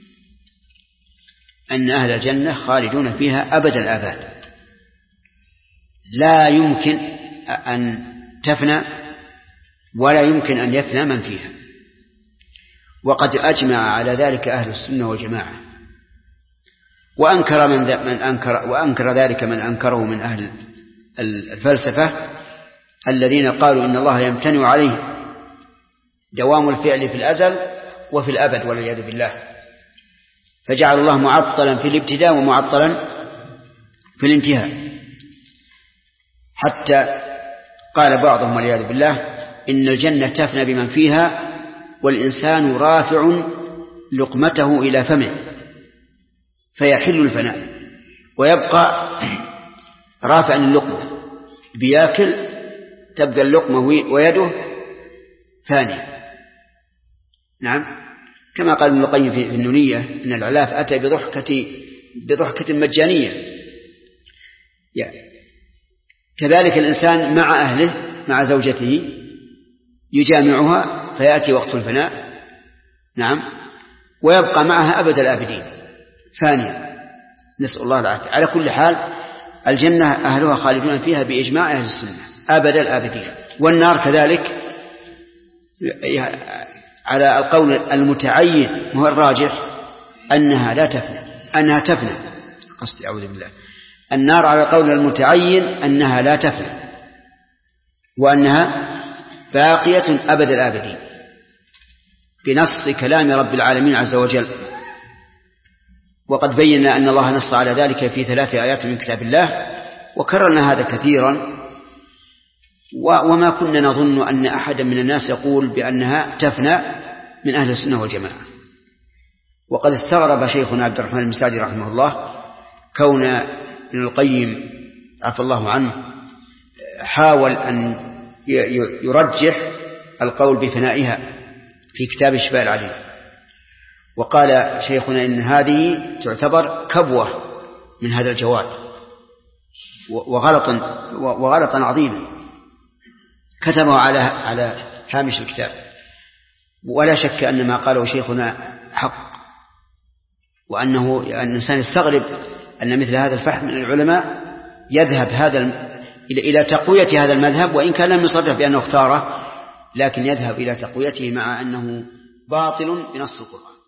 أن أهل الجنة خالدون فيها أبد الآباد، لا يمكن أن تفنى ولا يمكن أن يفنى من فيها. وقد أجمع على ذلك أهل السنة والجماعة، وأنكر من, من أنكر وأنكر ذلك من أنكره من أهل الفلسفة الذين قالوا إن الله يمتنع عليه دوام الفعل في الأزل وفي الأبد والعياذ بالله، فجعل الله معطلا في الابتداء ومعطلا في الانتهاء، حتى قال بعضهم والعياذ بالله إن الجنة تفنى بمن فيها والإنسان رافع لقمته إلى فمه فيحل الفناء، ويبقى رافعا اللقمة بياكل تبقى اللقمة ويده فانية. نعم، كما قال ابن القيم في النونية إن العلاف أتى بضحكة بضحكة مجانية. يعني كذلك الإنسان مع أهله مع زوجته يجامعها فيأتي وقت الفناء، نعم، ويبقى معها أبد الآبدين فانية، نسأل الله العافية. على كل حال الجنة أهلها خالدون فيها بإجماع أهل السنة أبد الآبدين، والنار كذلك على القول المتعين هو الراجح أنها لا تفنى، أنها تفنى قصدي أعوذ بالله، النار على القول المتعين أنها لا تفنى وأنها باقية أبد الآبدين بنص كلام رب العالمين عز وجل. وقد بينا أن الله نص على ذلك في ثلاث آيات من كتاب الله، وكررنا هذا كثيرا، وما كنا نظن أن أحدا من الناس يقول بأنها تفنى من أهل السنة والجماعة. وقد استغرب شيخنا عبد الرحمن المساعدي رحمه الله كون ابن القيم عفى الله عنه حاول أن يرجح القول بفنائها في كتاب الشفاء العليل، وقال شيخنا إن هذه تعتبر كبوة من هذا الجواد وغلطا وغلطا عظيما كتبه على على هامش الكتاب. ولا شك أن ما قاله شيخنا حق، وأنه أن الإنسان يستغرب أن مثل هذا الفحم من العلماء يذهب هذا إلى تقوية هذا المذهب، وإن كان لم يصرح بأنه اختاره، لكن يذهب إلى تقويته مع أنه باطل بنص القرآن.